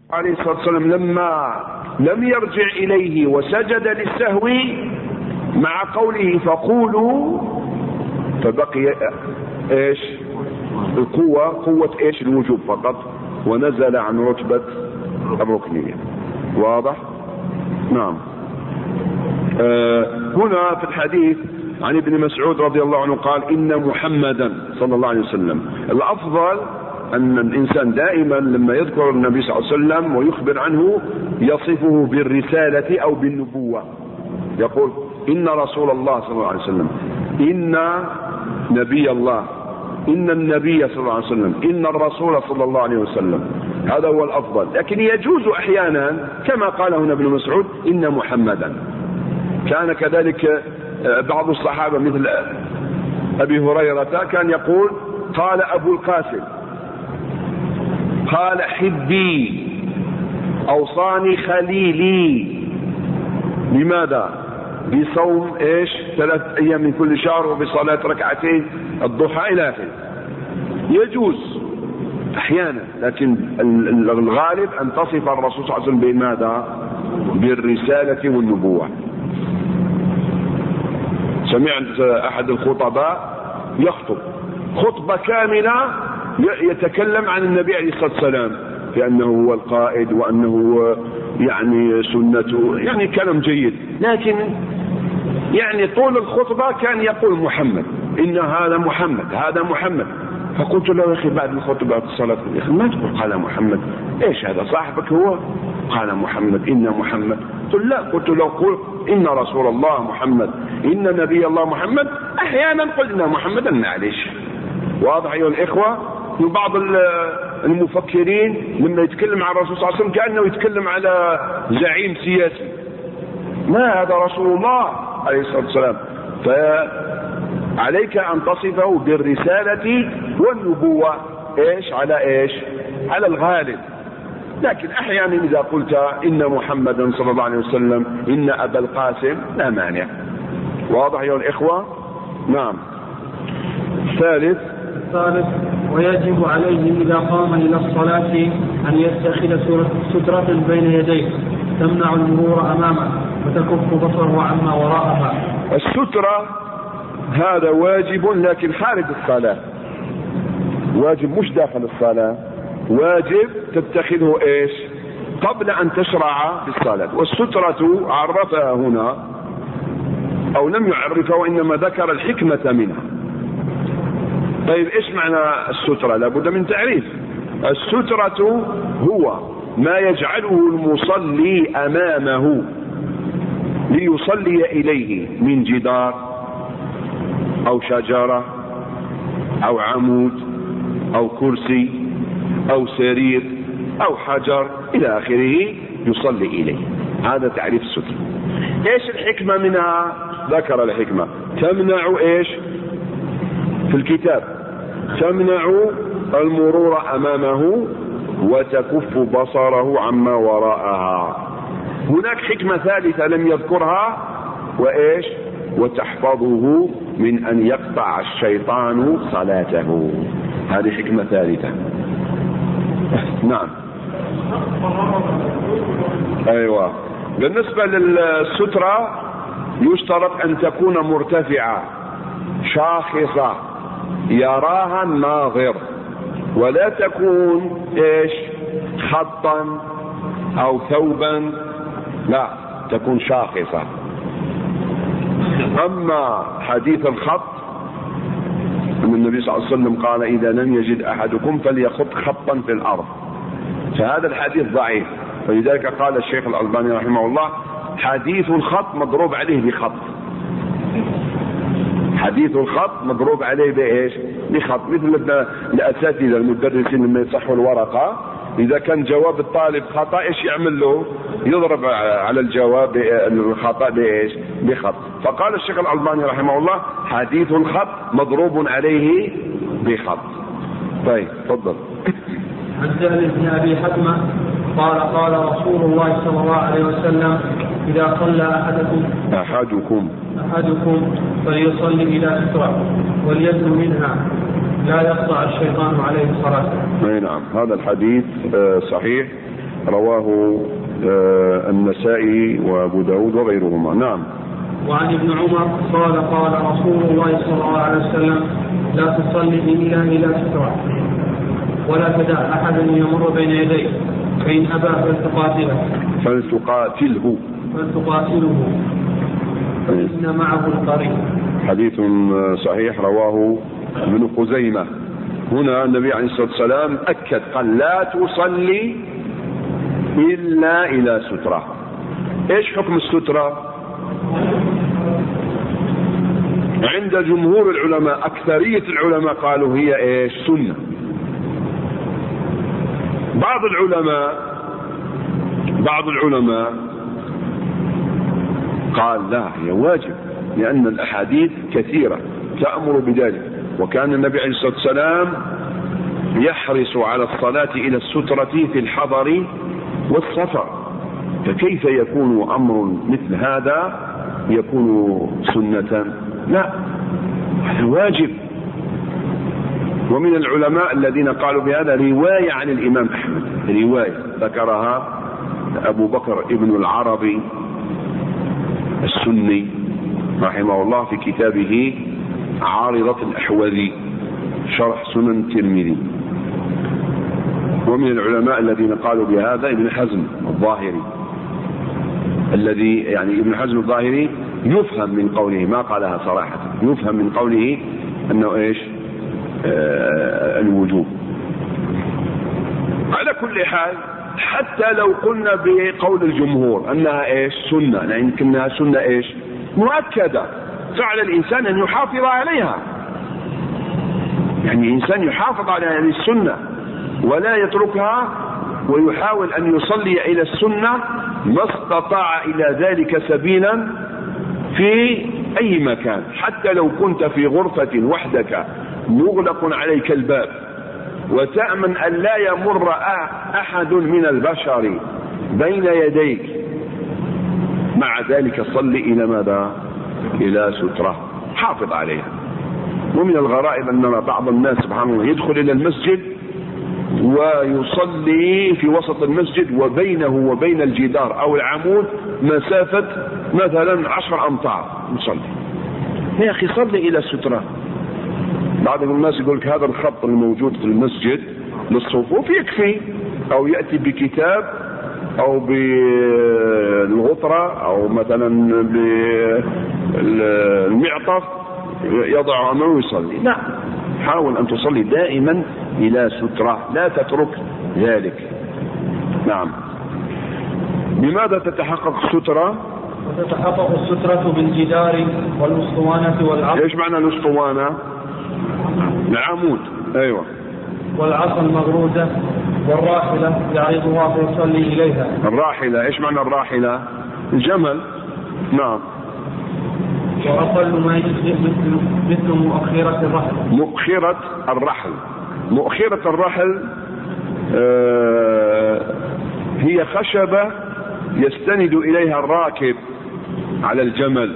عليه الصلاة والسلام لما لم يرجع إليه وسجد للسهو مع قوله فقولوا، فبقي ايش قوة ايش الوجوب فقط، ونزل عن رتبة الركنية. واضح؟ نعم. هنا في الحديث عن ابن مسعود رضي الله عنه قال إن محمدا صلى الله عليه وسلم، الأفضل أن الإنسان دائما لما يذكر النبي صلى الله عليه وسلم ويخبر عنه يصفه بالرسالة أو بالنبوة، يقول إن رسول الله صلى الله عليه وسلم، إن نبي الله، إن النبي صلى الله عليه وسلم، إن الرسول صلى الله عليه وسلم. هذا هو الأفضل. لكن يجوز أحيانا كما قال هنا ابن مسعود إن محمدا. كان كذلك بعض الصحابة مثل أبي هريرة كان يقول قال أبو القاسم، قال حبي، أوصاني خليلي. لماذا؟ بصوم ايش 3 أيام من كل شهر، وبصلاة ركعتين الضحى إلى آخره. يجوز أحيانا، لكن الغالب أن تصف الرسول صلى الله عليه وسلم بماذا؟ بالرسالة والنبوة. سمعت أحد الخطباء يخطب خطبة كاملة يتكلم عن النبي عليه الصلاة والسلام بأنه هو القائد، وأنه يعني سنته، يعني كلام جيد، لكن يعني طول الخطبة كان يقول محمد، إن هذا محمد، هذا محمد. فقلت له يا أخي بعد الخطبة الصلاة يا أخي ما تقول قال محمد، إيش هذا صاحبك هو؟ قال محمد، إن محمد. قلت له قل إن رسول الله محمد، إن نبي الله محمد. أحيانا قلنا محمدا معلش. واضح أيها الإخوة؟ بعض المفكرين لما يتكلم عن الرسول صلى الله عليه وسلم كأنه يتكلم على زعيم سياسي. ما هذا رسول الله عليه الصلاة والسلام. فعليك أن تصفه بالرسالة والنبوة ايش على ايش؟ على الغالب. لكن احيانا اذا قلت ان محمدا صلى الله عليه وسلم، ان ابا القاسم، لا مانع. واضح يا الاخوة؟ نعم. ثالث ويجب عليه اذا قام الى الصلاة ان يتخذ سترة بين يديه تمنع المرور امامه وتكف بصره عما وراءها. السترة هذا واجب لكن خارج الصلاة، واجب مش داخل الصلاة، واجب تتخذه ايش؟ قبل ان تشرع في الصلاة. والسترة عرفها هنا او لم يعرفها، وانما ذكر الحكمة منها. طيب ايش معنى السترة؟ لابد من تعريف. السترة هو ما يجعله المصلي امامه ليصلي اليه من جدار او شجرة او عمود او كرسي او سرير او حجر الى اخره يصلي اليه. هذا تعريف السترة. ايش الحكمة منها؟ ذكر الحكمة تمنع ايش في الكتاب؟ تمنع المرور امامه وتكف بصره عما وراءها. هناك حكمة ثالثة لم يذكرها، وايش؟ وتحفظه من ان يقطع الشيطان صلاته. هذه حكمة ثالثة. نعم. ايوه. بالنسبة للسترة يشترط ان تكون مرتفعة شاخصة يراها الناظر، ولا تكون ايش؟ خطا او ثوبا، لا، تكون شاخصة. اما حديث الخط ان النبي صلى الله عليه وسلم قال اذا لم يجد احدكم فليخط خطا في الارض، فهذا الحديث ضعيف. فلذلك قال الشيخ الألباني رحمه الله حديث الخط مضروب عليه بخط. حديث الخط مضروب عليه بايش؟ بخط. مثل الاساتذه المدرسين لما يصحوا الورقه، اذا كان جواب الطالب خطا ايش يعمل له؟ يضرب على الجواب الخطا بايش؟ بخط. فقال الشيخ الألباني رحمه الله حديث الخط مضروب عليه بخط. طيب تفضل. عن سهل بن ابي حتمة قال قال رسول الله صلى الله عليه وسلم اذا صلى احدكم فليصلي الى سترة وليدن منها لا يقطع الشيطان عليه صلاته. نعم. هذا الحديث صحيح، رواه النسائي وأبو داود وغيرهما. نعم. وعن ابن عمر قال قال رسول الله صلى الله عليه وسلم لا تصلي إلا إلى سترة ولا تدع أحدا يمر بين يديك فإن أبى فلتقاتله فإن معه القرين. حديث صحيح رواه ابن خزيمة. هنا النبي عليه الصلاة والسلام أكد قال لا تصلي إلا إلى سترة. إيش حكم السترة؟ عند جمهور العلماء أكثرية العلماء قالوا هي إيش؟ سنة. بعض العلماء قال لا هي واجب، لأن الأحاديث كثيرة تأمر بذلك، وكان النبي عليه الصلاة والسلام يحرص على الصلاة إلى السترة في الحضر والسفر، فكيف يكون أمر مثل هذا يكون سنة؟ لا، هذا واجب. ومن العلماء الذين قالوا بهذا رواية عن الإمام أحمد، رواية ذكرها أبو بكر ابن العربي السني رحمه الله في كتابه عارضة الأحوذي شرح سنن الترمذي. ومن العلماء الذين قالوا بهذا ابن حزم الظاهري، الذي يعني ابن حزم الظاهري يفهم من قوله، ما قالها صراحة، يفهم من قوله أنه إيش؟ الوجوب. على كل حال حتى لو قلنا بقول الجمهور أنها إيش؟ سنة، لكنها سنة إيش؟ مؤكدة، فعلى الإنسان أن يحافظ عليها، يعني الإنسان يحافظ على هذه السنة ولا يتركها، ويحاول أن يصلي إلى السنة ما استطاع إلى ذلك سبيلا في أي مكان، حتى لو كنت في غرفة وحدك مغلق عليك الباب وتأمن أن لا يمر أحد من البشر بين يديك، مع ذلك صل إلى ماذا؟ إلى سترة، حافظ عليها. ومن الغرائب أن بعض الناس سبحان الله يدخل إلى المسجد ويصلي في وسط المسجد وبينه وبين الجدار أو العمود مسافة مثلا 10 أمتار يصلي. يا أخي صلي إلى السترة. بعض الناس يقول لك هذا الخط الموجود في المسجد للصفوف يكفي، أو يأتي بكتاب أو بالغطرة أو مثلا بالمعطف يضع أمامه ويصلي. لا، حاول أن تصلي دائما إلى سترة، لا تترك ذلك. نعم. بماذا تتحقق السترة؟ وتتحقق السترة بالجدار والأسطوانة والعصا. إيش معنى الأسطوانة؟ العمود. أيوة. والعصا المغروزة والراحلة يعرضها فيصلي إليها. الراحلة، إيش معنى الراحلة؟ الجمل. نعم. وأقل ما يجزئ مثل مؤخرة الرحل. مؤخرة الرحل هي خشبة يستند إليها الراكب على الجمل.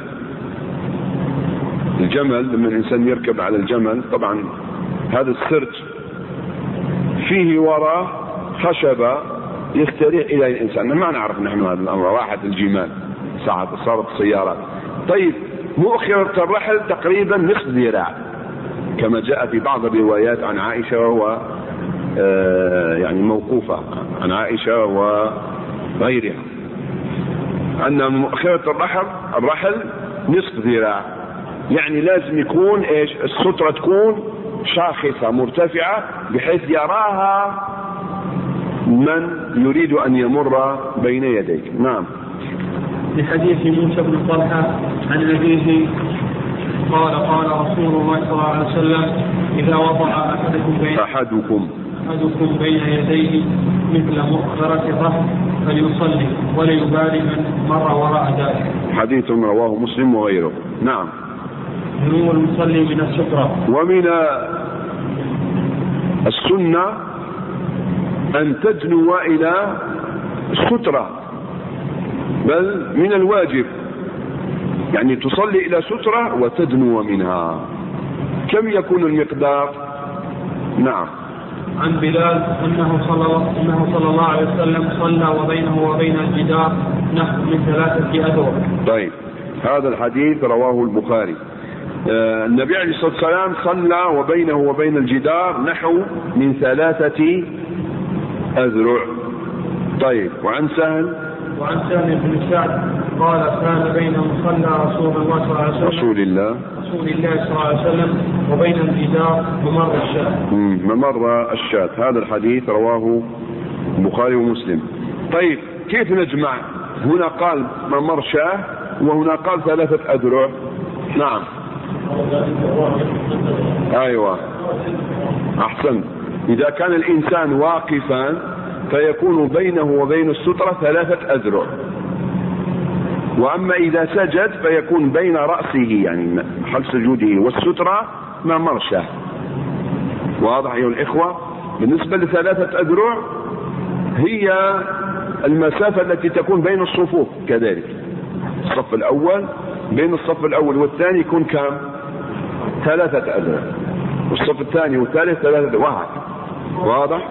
لما الإنسان يركب على الجمل، طبعا هذا السرج فيه وراء خشبة يستريح إلى الإنسان. ما نعرف نحن هذا الأمر، راحت الجمال صارت السيارات. طيب مؤخرة الرحل تقريبا نصف ذراع، كما جاء في بعض الروايات عن عائشة، وهو يعني موقوفة عن عائشة وغيرها، أن مؤخرة الرحل نصف ذراع، يعني لازم يكون إيش؟ السترة تكون شاخصة مرتفعة بحيث يراها من يريد أن يمر بين يديك. نعم. لحديث موسى بن طلحة عن أبيه قال قال رسول الله صلى الله عليه وسلم إذا وضع أحدكم بين يديه مثل مؤخرة الرحل فليصلي ولا يبالي من مر وراء ذلك. حديث رواه مسلم وغيره. نعم. دنو المصلي من السترة. ومن السنة أن تدنو إلى السترة، بل من الواجب، يعني تصلي إلى سترة وتدنو منها. كم يكون المقدار؟ نعم. عن بلال أنه صلى الله عليه وسلم صلى وبينه وبين الجدار نحو من 3 أذرع. طيب، هذا الحديث رواه البخاري. النبي عليه الصلاة والسلام صلى وبينه وبين الجدار نحو من 3 أذرع. طيب، وعن سهل بن سعد قال كان بين مصلى رسول الله صلى الله عليه وسلم وبين الجدار ممر الشاة. هذا الحديث رواه البخاري ومسلم. طيب، كيف نجمع؟ هنا قال ممر شاة وهنا قال 3 أذرع. نعم، أيوة، أحسن. إذا كان الإنسان واقفا فيكون بينه وبين السترة 3 أذرع، وأما إذا سجد فيكون بين رأسه يعني حال سجوده والسترة ممر شاة. واضح أيها الإخوة؟ بالنسبة ل3 أذرع هي المسافة التي تكون بين الصفوف كذلك. الصف الأول بين الصف الأول والثاني يكون كم؟ 3 أذرع، والصف الثاني والثالث 3 أذرع. واضح؟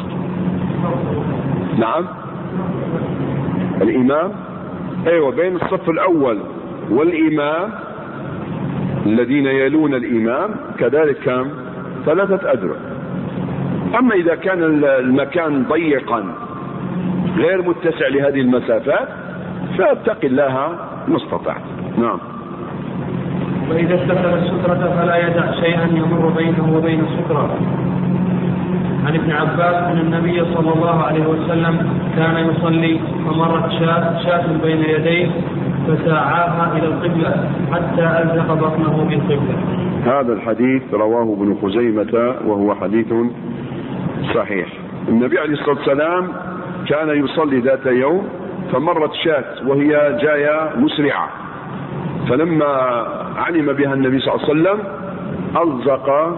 نعم، الإمام أيوة بين الصف الأول والإمام الذين يلون الإمام كذلك كم؟ 3 أذرع. أما إذا كان المكان ضيقا غير متسع لهذه المسافات فاتق الله ما استطعت. نعم. وإذا استتر السترة فلا يدع شيئا يمر بينه وبين السترة. عن ابن عباس أن النبي صلى الله عليه وسلم كان يصلي فمرت شاة بين يديه فساعاها إلى القبلة حتى ألزق بطنه بالقبلة. هذا الحديث رواه ابن خزيمة وهو حديث صحيح. النبي عليه الصلاة والسلام كان يصلي ذات يوم فمرت شاة وهي جاية مسرعة، فلما علم بها النبي صلى الله عليه وسلم ألزق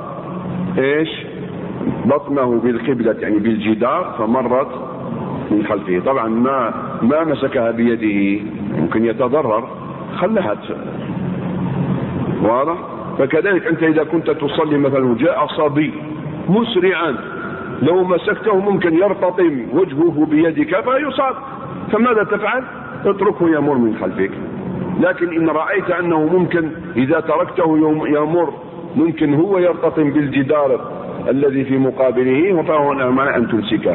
بطنه بالقبلة يعني بالجدار فمرت من خلفه. طبعا ما مسكها بيده، ممكن يتضرر، خلها. واضح؟ فكذلك أنت إذا كنت تصلي مثلا جاء صبي مسرعا لو مسكته ممكن يرتطم وجهه بيدك فيصاب، فماذا تفعل؟ اتركه يمر من خلفك. لكن إن رأيت أنه ممكن إذا تركته يمر ممكن هو يرتطم بالجدار الذي في مقابله، فهو معنى أن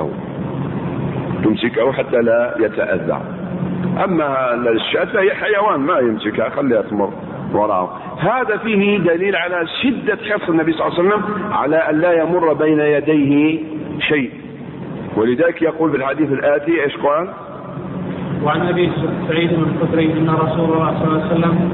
تمسكه حتى لا يتأذى. أما الشاة فهي حيوان ما يمسكها، خليها تمر وراءه. هذا فيه دليل على شدة حرص النبي صلى الله عليه وسلم على أن لا يمر بين يديه شيء، ولذلك يقول في الحديث الآتي إيش قال؟ وعن أبي سعيد الخدري أن رسول الله صلى الله عليه وسلم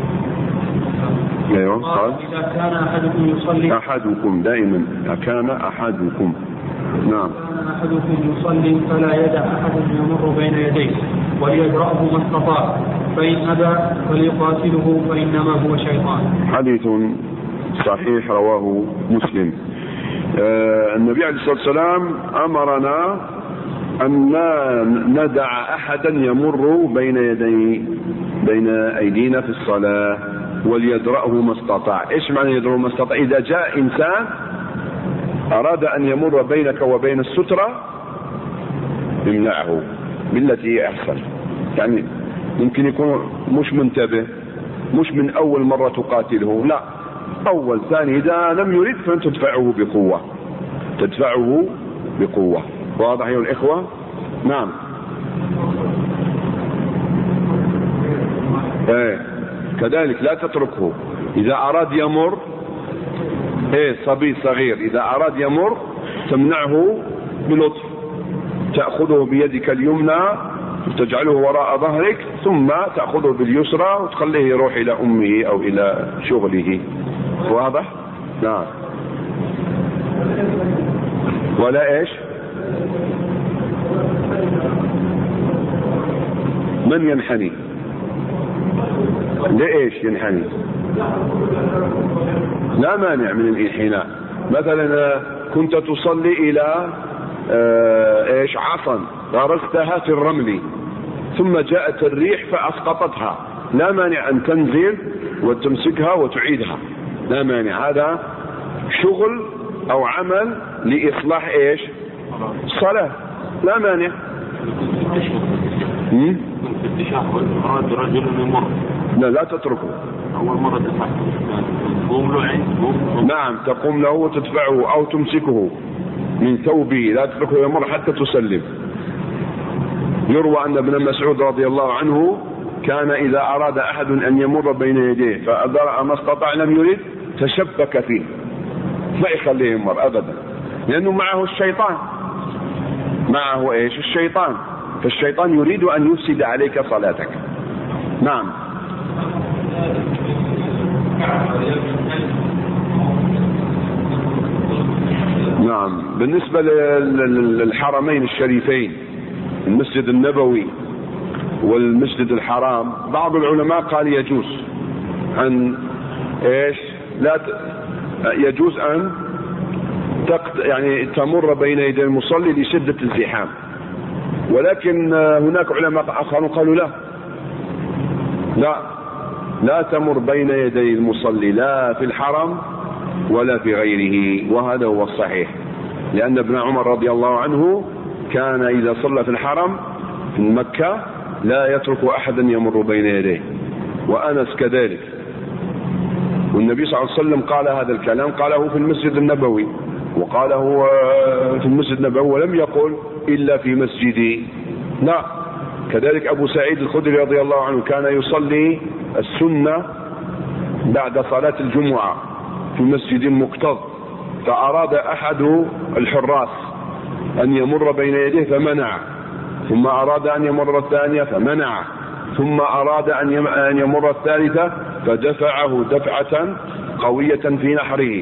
قال إذا كان أحدكم يصلي، أحدكم دائما كان أحدكم، نعم، كان أحدكم يصلي فلا يدع أحد يمر بين يديه وليدرأه ما استطاع، فإن أبى فليقاتله فإنما هو شيطان. حديث صحيح رواه مسلم. النبي عليه الصلاة والسلام أمرنا أن لا ندع أحدا يمر بين أيدينا في الصلاة، وليدرأه ما استطاع. إيش معنى يدرأه ما استطاع؟ إذا جاء إنسان أراد أن يمر بينك وبين السترة امنعه بالتي أحسن. يعني يمكن يكون مش منتبه، مش من أول مرة تقاتله، لا، أول ثاني، إذا لم يريد فأن تدفعه بقوة. واضح يا الإخوة؟ نعم. كذلك لا تتركه إذا أراد يمر، صبي صغير إذا أراد يمر تمنعه بلطف، تأخذه بيدك اليمنى وتجعله وراء ظهرك، ثم تأخذه باليسرى وتخليه يروح إلى أمه أو إلى شغله. واضح؟ نعم. ولا إيش؟ من ينحني؟ لإيش ينحني؟ لا مانع من الانحناء. مثلا كنت تصلي إلى عصا غرستها في الرمل ثم جاءت الريح فأسقطتها، لا مانع أن تنزل وتمسكها وتعيدها، لا مانع. هذا شغل أو عمل لإصلاح إيش؟ الصلاة، لا مانع. أراد رجل يمر، لا تتركه. أول مرة تقوم له نعم، تقوم له وتدفعه أو تمسكه من ثوبه، لا تتركه يمر حتى تسلم. يروى أن ابن مسعود رضي الله عنه كان إذا أراد أحد أن يمر بين يديه فأدرأ ما استطاع لم يرد تشبك فيه، ما يخليه يمر أبدا، لأنه معه الشيطان، معه إيش؟ الشيطان، فالشيطان يريد أن يفسد عليك صلاتك. نعم. نعم. بالنسبة للحرمين الشريفين المسجد النبوي والمسجد الحرام، بعض العلماء قال يجوز أن إيش؟ لا يجوز أن يعني تمر بين يدي المصلي لشدة الزحام، ولكن هناك علماء آخرون قالوا لا تمر بين يدي المصلي لا في الحرم ولا في غيره، وهذا هو الصحيح، لأن ابن عمر رضي الله عنه كان إذا صلى في الحرم في مكة لا يترك أحدا يمر بين يديه، وأنس كذلك، والنبي صلى الله عليه وسلم قال هذا الكلام، قاله في المسجد النبوي، وقاله في المسجد النبوي، ولم يقل إلا في مسجدي. لا، كذلك أبو سعيد الخدري رضي الله عنه كان يصلي السنة بعد صلاة الجمعة في مسجد مكتظ، فأراد أحد الحراس أن يمر بين يديه فمنع، ثم أراد أن يمر الثانية فمنع، ثم أراد أن يمر الثالثة فدفعه دفعة قوية في نحره،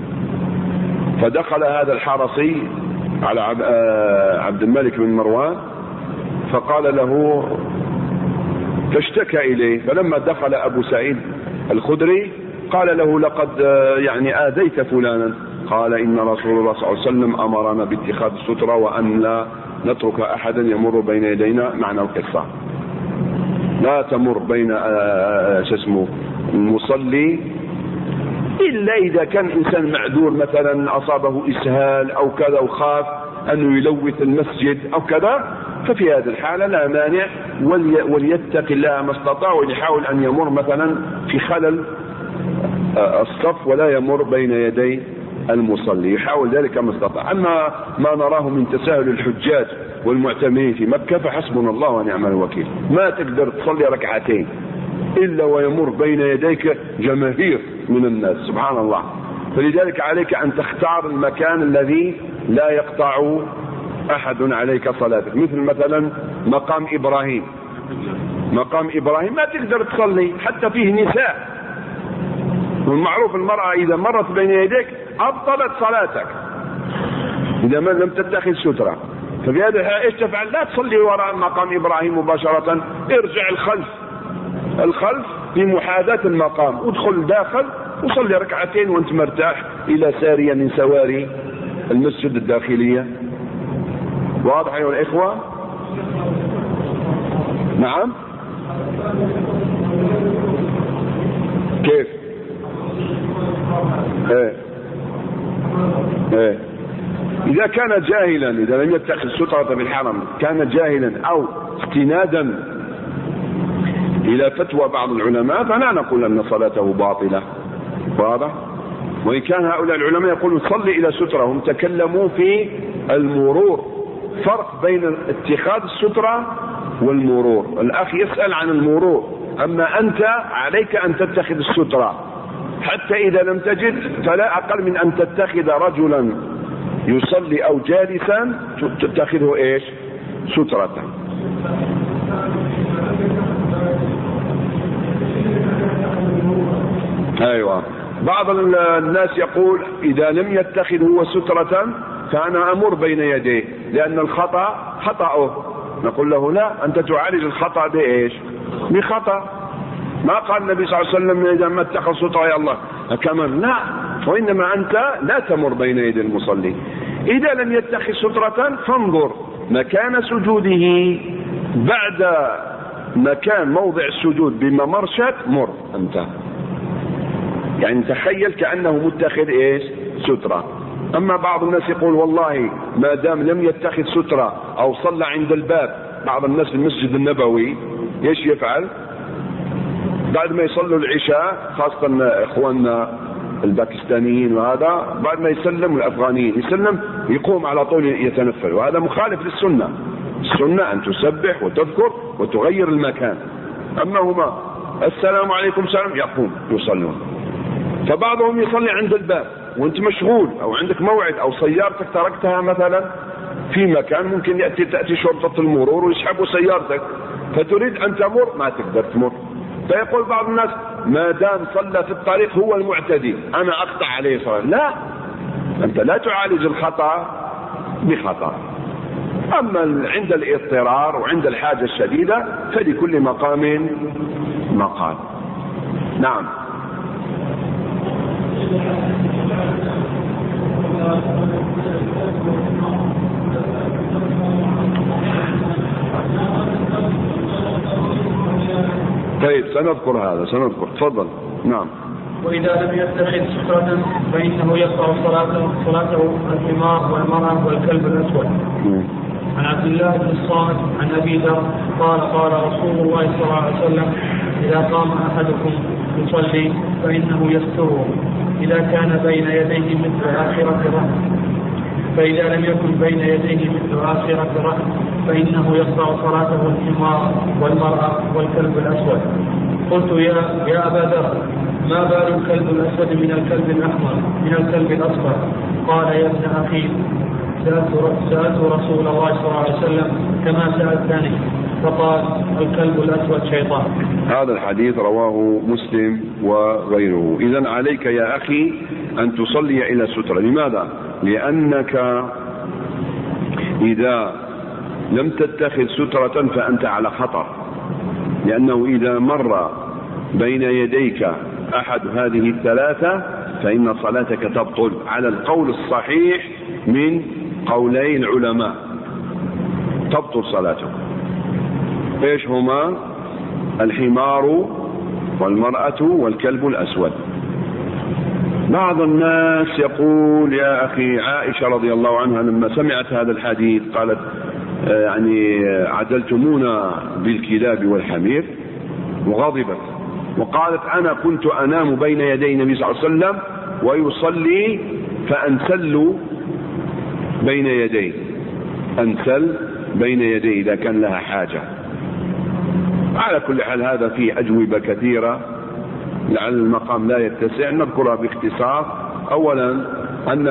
فدخل هذا الحرسي على عبد الملك بن مروان فقال له، فاشتكى إليه، فلما دخل أبو سعيد الخدري قال له لقد يعني آذيت فلانا، قال إن رسول الله صلى الله عليه وسلم أمرنا باتخاذ السترة وأن لا نترك أحدا يمر بين يدينا. معنى القصة لا تمر بين المصلي إلا إذا كان إنسان معذور، مثلا أصابه إسهال أو كذا وخاف أنه يلوث المسجد أو كذا، ففي هذه الحالة لا مانع، وليتق الله ما استطاع، ويحاول أن يمر مثلا في خلل الصف ولا يمر بين يدي المصلي، يحاول ذلك ما استطاع. أما ما نراه من تساهل الحجاج والمعتمرين في مكة فحسبنا الله ونعم الوكيل، ما تقدر تصلي ركعتين إلا ويمر بين يديك جماهير من الناس، سبحان الله. فلذلك عليك أن تختار المكان الذي لا يقطع أحد عليك صلاتك، مثلا مقام إبراهيم، مقام إبراهيم ما تقدر تصلي حتى فيه نساء، والمعروف المرأة إذا مرت بين يديك أبطلت صلاتك إذا ما لم تتخذ سترة. ففي هذا الحال إيش تفعل؟ لا تصلي وراء مقام إبراهيم مباشرة، ارجع الخلف في محاذاة المقام، ادخل داخل وصلي ركعتين وانت مرتاح إلى سارية من سواري المسجد الداخلية. واضح أيها الإخوة؟ نعم. كيف؟ إذا كان جاهلا، إذا لم يتخذ سترة في الحرم كان جاهلا أو استنادا إلى فتوى بعض العلماء فلا نقول أن صلاته باطلة. واضح؟ وإن كان هؤلاء العلماء يقولون صلي إلى سترة، هم تكلموا في المرور، فرق بين اتخاذ السترة والمرور. الأخ يسأل عن المرور، أما أنت عليك أن تتخذ السترة، حتى إذا لم تجد فلا أقل من أن تتخذ رجلا يصلي أو جالسا تتخذه إيش؟ سترة. أيوة. بعض الناس يقول إذا لم يتخذ هو سترة فأنا أمر بين يديه لأن الخطأ خطأه. نقول له لا، أنت تعالج الخطأ بإيش؟ بخطأ. ما قال النبي صلى الله عليه وسلم إذا ما اتخذ سترة يا الله كمان، لا، وإنما أنت لا تمر بين يدي المصلي. إذا لم يتخذ سترة فانظر مكان سجوده، بعد مكان موضع السجود بممرشة مر أنت، يعني تخيل كأنه متخذ إيش؟ سترة. أما بعض الناس يقول والله ما دام لم يتخذ سترة أو صلى عند الباب. بعض الناس في المسجد النبوي ايش يفعل؟ بعد ما يصلوا العشاء، خاصة اخواننا الباكستانيين وهذا، بعد ما يسلم الافغانيين يسلم يقوم على طول يتنفل، وهذا مخالف للسنة. السنة ان تسبح وتذكر وتغير المكان. اما هما السلام عليكم سلام يقوم يصلون. فبعضهم يصلي عند الباب وانت مشغول او عندك موعد او سيارتك تركتها مثلا في مكان، ممكن تأتي شرطة المرور ويسحبوا سيارتك، فتريد ان تمر ما تقدر تمر. فيقول بعض الناس ما دام صلى في الطريق هو المعتدي انا اقطع عليه صلاة. لا، انت لا تعالج الخطأ بخطأ. اما عند الاضطرار وعند الحاجة الشديدة فلكل مقام مقال. نعم. طيب سنذكر هذا، سنذكر. تفضل. نعم. وإذا لم يتخذ سترة فإنه يقطع صلاته الحمار والمرأة والكلب الأسود. عن عبد الله بن الصامت عن أبي ذر قال قال رسول الله صلى الله عليه وسلم إذا قام أحدكم يصلي فإنه يستره إذا كان بين يديه مثل آخرة رهن، فإذا لم يكن بين يديه مثل آخرة رهن فإنه يقطع صلاته الحمار والمرأة والكلب الأسود. قلت يا أبا ذر ما بال الكلب الأسود من الكلب الأحمر من الكلب الأصفر؟ قال يا ابن أخي سألت رسول الله صلى الله عليه وسلم كما سألتني، فقال الكلب الأسود شيطان. هذا الحديث رواه مسلم وغيره. إذن عليك يا أخي أن تصلي إلى سترة. لماذا؟ لأنك إذا لم تتخذ سترة فأنت على خطر، لأنه إذا مر بين يديك أحد هذه الثلاثة فإن صلاتك تبطل على القول الصحيح من قولي العلماء، تبطل صلاتك. ايش هما؟ الحمار والمرأة والكلب الأسود. بعض الناس يقول يا أخي عائشة رضي الله عنها لما سمعت هذا الحديث قالت يعني عدلتمونا بالكلاب والحمير، وغضبت وقالت أنا كنت أنام بين يدي النبي صلى الله عليه وسلم ويصلي فأنسل بين يديه، أنسل بين يديه إذا كان لها حاجة. على كل حال هذا فيه أجوبة كثيرة، لعل المقام لا يتسع نذكرها باختصار. أولا أن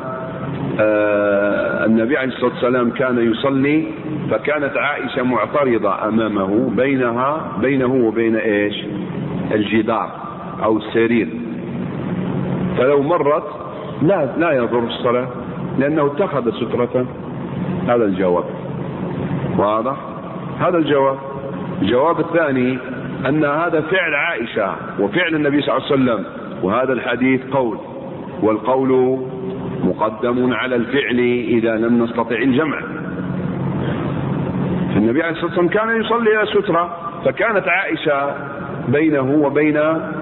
النبي عليه الصلاة والسلام كان يصلي فكانت عائشة معترضة أمامه بينه وبين إيش؟ الجدار أو السرير، فلو مرت لا يضر الصلاة لأنه اتخذ سترة. هذا الجواب واضح. هذا الجواب. الجواب الثاني أن هذا فعل عائشة وفعل النبي صلى الله عليه وسلم، وهذا الحديث قول، والقول مقدم على الفعل إذا لم نستطع الجمع. فالنبي عليه الصلاة والسلام كان يصلي إلى سترة، فكانت عائشة بينه وبين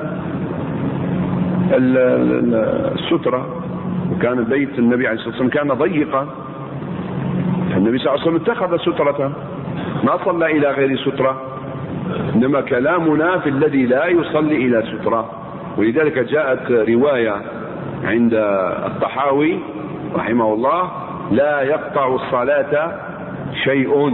السترة، وكان بيت النبي عليه الصلاة والسلام كان ضيقا، فالنبي صلى الله عليه وسلم اتخذ سترة، ما صلى إلى غير سترة. إنما كلامنا في الذي لا يصلي إلى سترة. ولذلك جاءت رواية عند الطحاوي رحمه الله لا يقطع الصلاة شيء،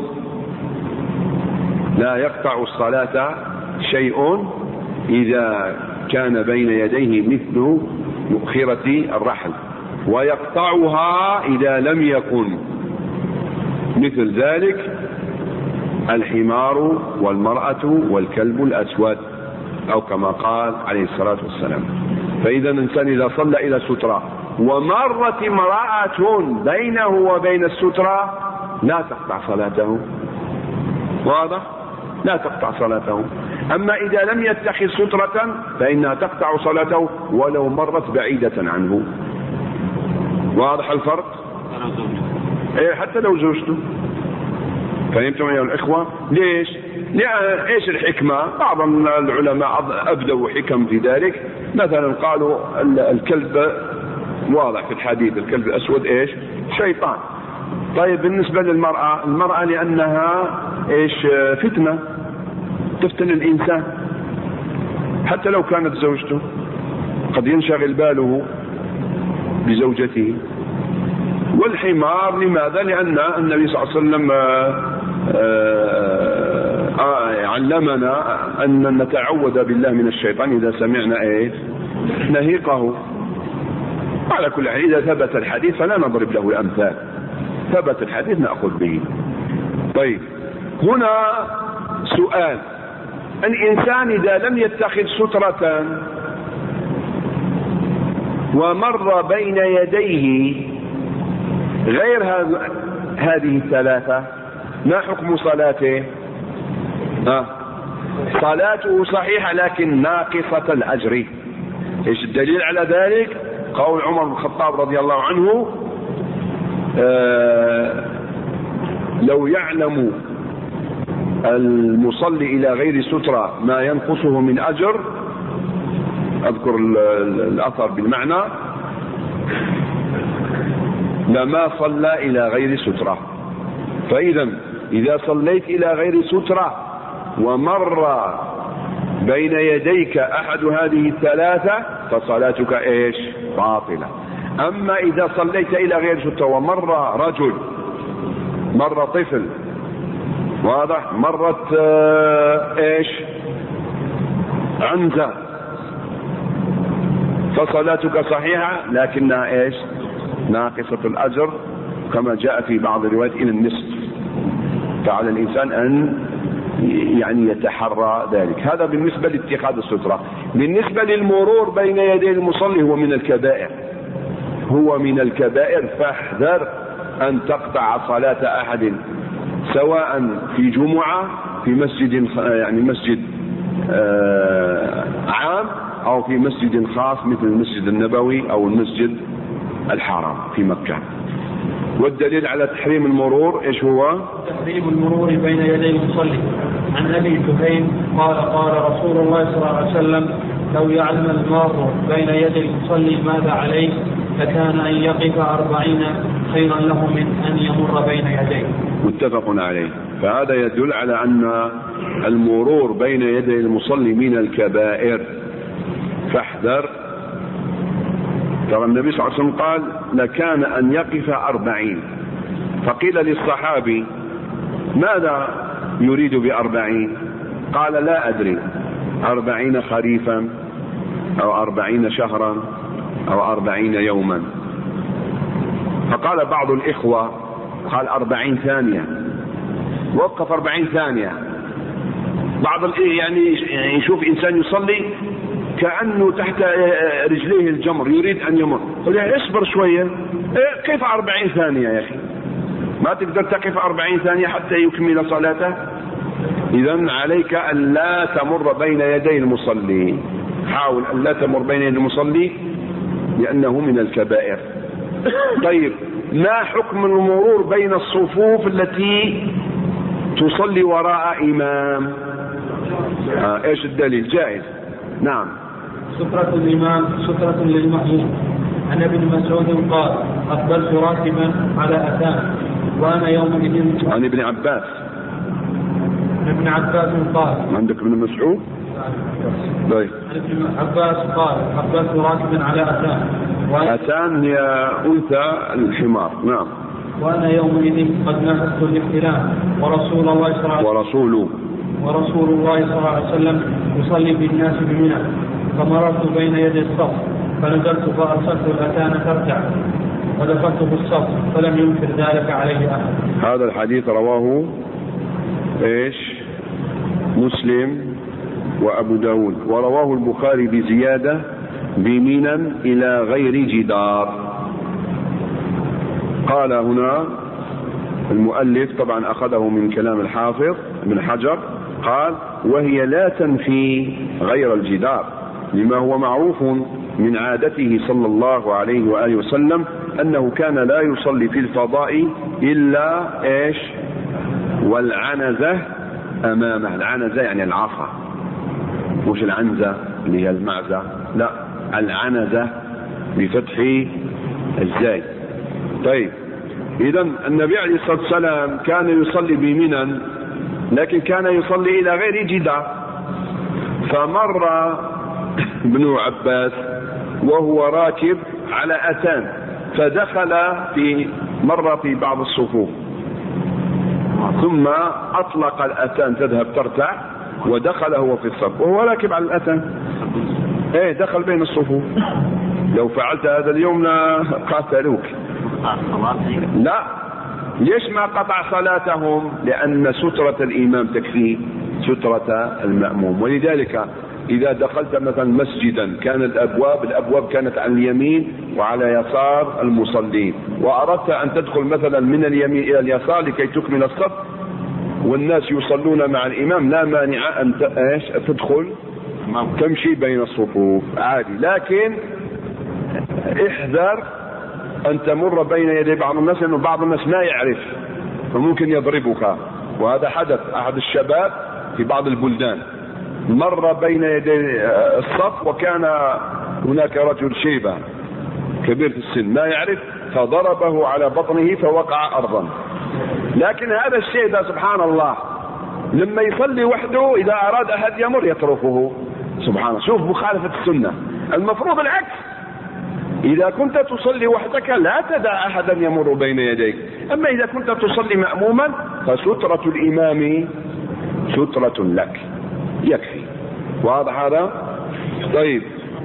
لا يقطع الصلاة شيء إذا كان بين يديه مثل مؤخرة الرحل، ويقطعها إذا لم يكن مثل ذلك الحمار والمرأة والكلب الأسود، أو كما قال عليه الصلاة والسلام. فإذا الإنسان إذا صلى إلى سترة ومرت امرأة بينه وبين السترة لا تقطع صلاته. واضح؟ لا تقطع صلاته. أما إذا لم يتخذ سترة فإنها تقطع صلاته ولو مرت بعيدة عنه. واضح الفرق؟ حتى لو زوجته. فهمتم يا الإخوة؟ ليش؟ إيش الحكمة؟ بعض العلماء أبدوا حكم في ذلك. مثلا قالوا الكلب واضح في الحديث الكلب الأسود إيش؟ شيطان. طيب بالنسبة للمرأة، المرأة لأنها إيش؟ فتنة، تفتن الإنسان حتى لو كانت زوجته، قد ينشغل باله بزوجته. والحمار لماذا؟ لأن النبي صلى الله عليه وسلم علمنا أن نتعوذ بالله من الشيطان إذا سمعنا إيه؟ نهيقه. على كل حال إذا ثبت الحديث فلا نضرب له الأمثال، ثبت الحديث نأخذ به. طيب هنا سؤال: الإنسان إذا لم يتخذ سترة ومر بين يديه غير هذه الثلاثة، ما حكم صلاته؟ صلاته صحيحة لكن ناقصة الأجر. إيش الدليل على ذلك؟ قول عمر بن الخطاب رضي الله عنه: لو يعلم المصلي إلى غير سترة ما ينقصه من أجر، أذكر الأثر بالمعنى، لما صلى إلى غير سترة. فإذا إذا صليت إلى غير سترة ومر بين يديك أحد هذه الثلاثة فصلاتك إيش؟ باطلة. أما إذا صليت إلى غير سترة ومر رجل، مر طفل، واضح، مرت إيش؟ عنزة، فصلاتك صحيحة لكنها إيش؟ ناقصة الأجر، كما جاء في بعض الروايات إلى النصف. فعلى الإنسان أن يعني يتحرى ذلك. هذا بالنسبة لاتخاذ السترة. بالنسبة للمرور بين يدي المصلي هو من الكبائر، هو من الكبائر، فاحذر أن تقطع صلاة أحد، سواء في جمعة في مسجد يعني مسجد عام أو في مسجد خاص مثل المسجد النبوي أو المسجد الحرام في مكة. والدليل على تحريم المرور ايش هو؟ تحريم المرور بين يدي المصلي. عن ابي جهيم قال قال رسول الله صلى الله عليه وسلم: لو يعلم المار بين يدي المصلي ماذا عليه لكان ان يقف 40 خيرا له من ان يمر بين يديه. متفق عليه. فهذا يدل على ان المرور بين يدي المصلي من الكبائر، فاحذر. ترى النبي صلى الله عليه وسلم قال: لكان أن يقف 40. فقيل للصحابي: ماذا يريد ب40؟ قال: لا أدري، 40 خريفا أو 40 شهرا أو 40 يوما. فقال بعض الإخوة قال 40 ثانية، وقف 40 ثانية. بعض يعني يشوف إنسان يصلي كأنه تحت رجليه الجمر يريد أن يمر، يقول اصبر شوية، كيف 40 ثانية يا أخي؟ ما تقدر تقف 40 ثانية حتى يكمل صلاته؟ إذن عليك أن لا تمر بين يدي المصلي، حاول أن لا تمر بين يدي المصلي لأنه من الكبائر. طيب ما حكم المرور بين الصفوف التي تصلي وراء إمام؟ إيش الدليل؟ جائز. نعم. سترة الإمام سترة للمأموم. عن ابن مسعود قال: أقبلت راكبا على أتان وأنا يومئذ. عن ابن عباس. ابن عباس قال. عندك ابن مسعود؟ طيب. عن ابن عباس قال: أقبلت راكبا على أتان. أتان هي أنثى الحمار. نعم. وأنا يومئذ قد نهزت الاحتلام ورسول الله صلى الله عليه وسلم يصلي بالناس بمنى، فمررت بين يدي الصف فنزلت فأرسلت الأتان ترجع ودخلت في الصف فلم ينكر ذلك عليه أحد. هذا الحديث رواه ايش؟ مسلم وأبو داود، ورواه البخاري بزيادة بمنى إلى غير جدار. قال هنا المؤلف، طبعا أخذه من كلام الحافظ ابن حجر، قال: وهي لا تنفي غير الجدار، لما هو معروف من عادته صلى الله عليه وآله وسلم أنه كان لا يصلي في الفضاء إلا إيش؟ والعنزة أمامه. العنزة يعني العصا، مش العنزة اللي هي المعزة، لا، العنزة بفتح ازاي؟ طيب اذا النبي عليه الصلاة والسلام كان يصلي بمنى، لكن كان يصلي الى غير جدار. فمر ابن عباس وهو راكب على اتان، فدخل مر في بعض الصفوف، ثم اطلق الاتان تذهب ترتع، ودخل هو في الصف وهو راكب على الاتان. دخل بين الصفوف. لو فعلت هذا اليوم لقاتلوك. لا، ليش ما قطع صلاتهم؟ لأن سترة الإمام تكفي سترة المأموم. ولذلك إذا دخلت مثلا مسجدا كان الأبواب كانت على اليمين وعلى يسار المصلين، وأردت أن تدخل مثلا من اليمين إلى اليسار لكي تكمل الصف والناس يصلون مع الإمام، لا مانع أن تدخل تمشي بين الصفوف عادي، لكن احذر أن تمر بين يدي بعض الناس، لأنه بعض الناس ما يعرف فممكن يضربك. وهذا حدث أحد الشباب في بعض البلدان، مر بين يدي الصف وكان هناك رجل شيبة كبير في السن ما يعرف، فضربه على بطنه فوقع أرضا. لكن هذا الشيء ده سبحان الله لما يصلي وحده إذا أراد أحد يمر يتركه. سبحان الله، شوف مخالفة السنة. المفروض العكس، إذا كنت تصلي وحدك لا تدع أحدا يمر بين يديك، أما إذا كنت تصلي مأموما فسترة الإمام سترة لك يكفي. واضح هذا؟ طيب،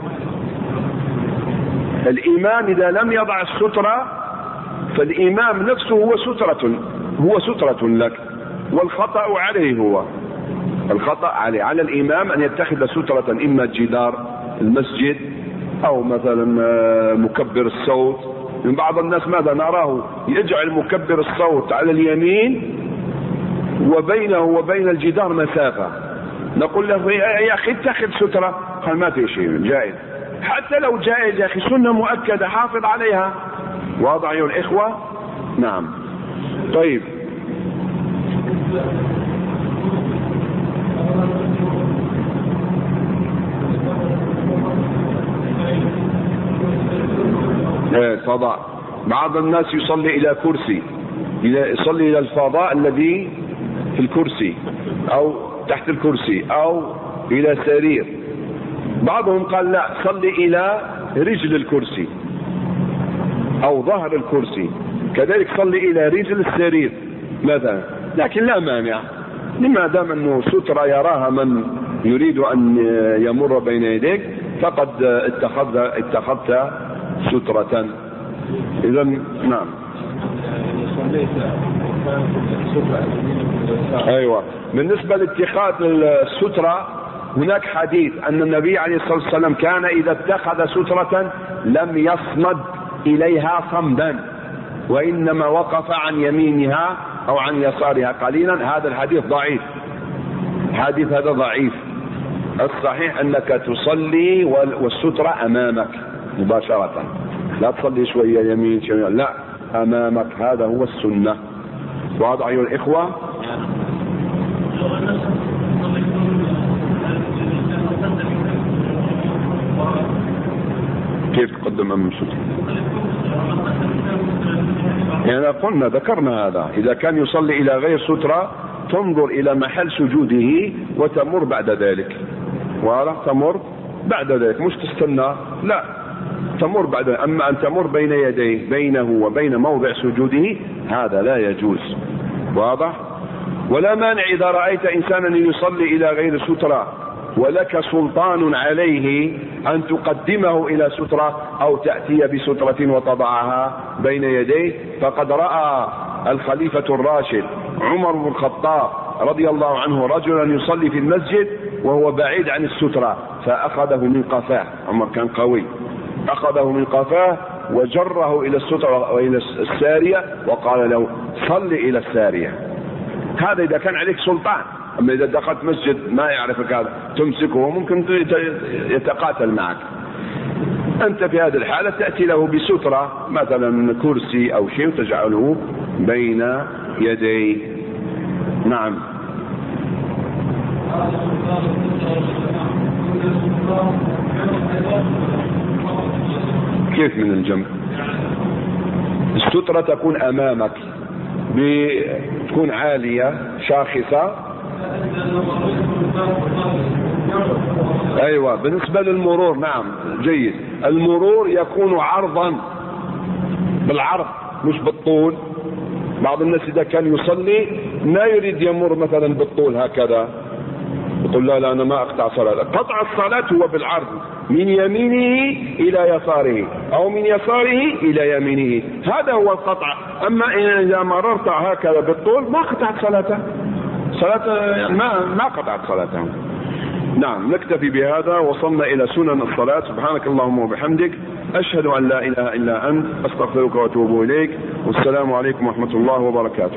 الإمام إذا لم يضع السترة فالإمام نفسه هو سترة لك، والخطأ عليه. هو الخطأ على الإمام أن يتخذ سترة، إما جدار المسجد أو مثلا مكبر الصوت. من بعض الناس ماذا نراه يجعل مكبر الصوت على اليمين وبينه وبين الجدار مسافة، نقول له يا أخي اتخذ سترة، قال ما في شيء جائز. حتى لو جائز يا أخي سنة مؤكدة حافظ عليها. واضح يا الإخوة؟ نعم. طيب، فضاء. بعض الناس يصلي إلى كرسي، يصلي إلى الفضاء الذي في الكرسي أو تحت الكرسي أو إلى سرير. بعضهم قال لا، صلي إلى رجل الكرسي أو ظهر الكرسي، كذلك صلي إلى رجل السرير مثلا. لكن لا مانع، لما دام أنه سترة يراها من يريد أن يمر بين يديك فقد اتخذت سترة. إذا نعم. أيوة، بالنسبة لاتخاذ السترة هناك حديث أن النبي عليه الصلاة والسلام كان إذا اتخذ سترة لم يصمد إليها صمدا، وإنما وقف عن يمينها أو عن يسارها قليلا. هذا الحديث ضعيف، الحديث هذا ضعيف. الصحيح أنك تصلي والسترة أمامك مباشرة، لا تصلي شوية يمين شوية، لا، أمامك. هذا هو السنة. واضح أيها الإخوة؟ كيف تقدم أمام السترة؟ يعني قلنا ذكرنا هذا، إذا كان يصلي إلى غير سترة تنظر إلى محل سجوده وتمر بعد ذلك. واضح؟ تمر بعد ذلك، مش تستنى، لا، تمر بعد. أما أن تمر بين يديه بينه وبين موضع سجوده هذا لا يجوز. واضح؟ ولا مانع إذا رأيت إنسانا يصلي إلى غير سترة ولك سلطان عليه أن تقدمه إلى سترة أو تأتي بسترة وتضعها بين يديه. فقد رأى الخليفة الراشد عمر بن الخطاب رضي الله عنه رجلا يصلي في المسجد وهو بعيد عن السترة، فأخذه من قفاه. عمر كان قوي، أخذه من قفاه وجره إلى السترة وإلى السارية وقال له صل إلى السارية. هذا إذا كان عليك سلطان. أما إذا دخلت مسجد ما يعرفك هذا تمسكه وممكن يتقاتل معك. أنت في هذه الحالة تأتي له بسترة مثلا كرسي أو شيء وتجعله بين يديه. نعم. كيف من الجنب؟ السترة تكون أمامك، بتكون عالية شاخصة. أيوة، بالنسبة للمرور نعم جيد، المرور يكون عرضا، بالعرض مش بالطول. بعض الناس إذا كان يصلي ما يريد يمر مثلا بالطول هكذا، يقول لا أنا ما أقطع صلاة. قطع الصلاة هو بالعرض، من يمينه إلى يساره أو من يساره إلى يمينه، هذا هو القطع. أما إذا مررت هكذا بالطول ما قطعت صلاته، ما قطعت صلاته. نعم، نكتفي بهذا. وصلنا إلى سنن الصلاة. سبحانك اللهم وبحمدك، أشهد أن لا إله إلا أنت، أستغفرك وأتوب إليك، والسلام عليكم ورحمة الله وبركاته.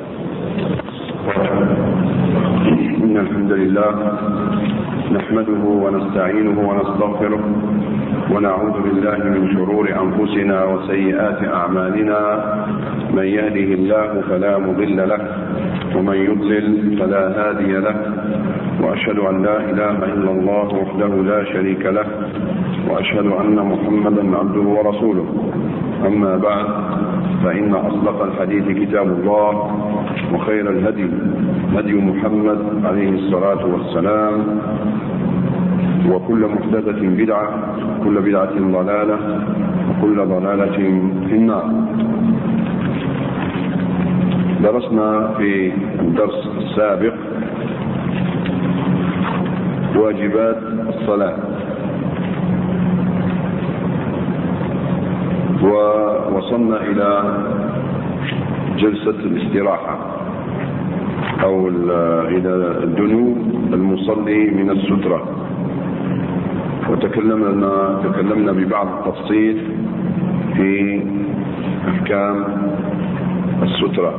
إن الحمد لله نحمده ونستعينه ونستغفره، ونعوذ بالله من شرور أنفسنا وسيئات أعمالنا. من يهده الله فلا مضل له، ومن يضلل فلا هادي له، وأشهد أن لا إله إلا الله وحده لا شريك له، وأشهد أن محمدا عبده ورسوله. أما بعد، فإن أصدق الحديث كتاب الله، وخير الهدي هدي محمد عليه الصلاة والسلام، وكل محدثة بدعة، كل بدعة ضلالة، وكل ضلالة في النار. درسنا في الدرس السابق واجبات الصلاة، ووصلنا إلى جلسة الاستراحة أو إلى الدنو المصلي من السترة، وتكلمنا ببعض التفصيل في أحكام السترة.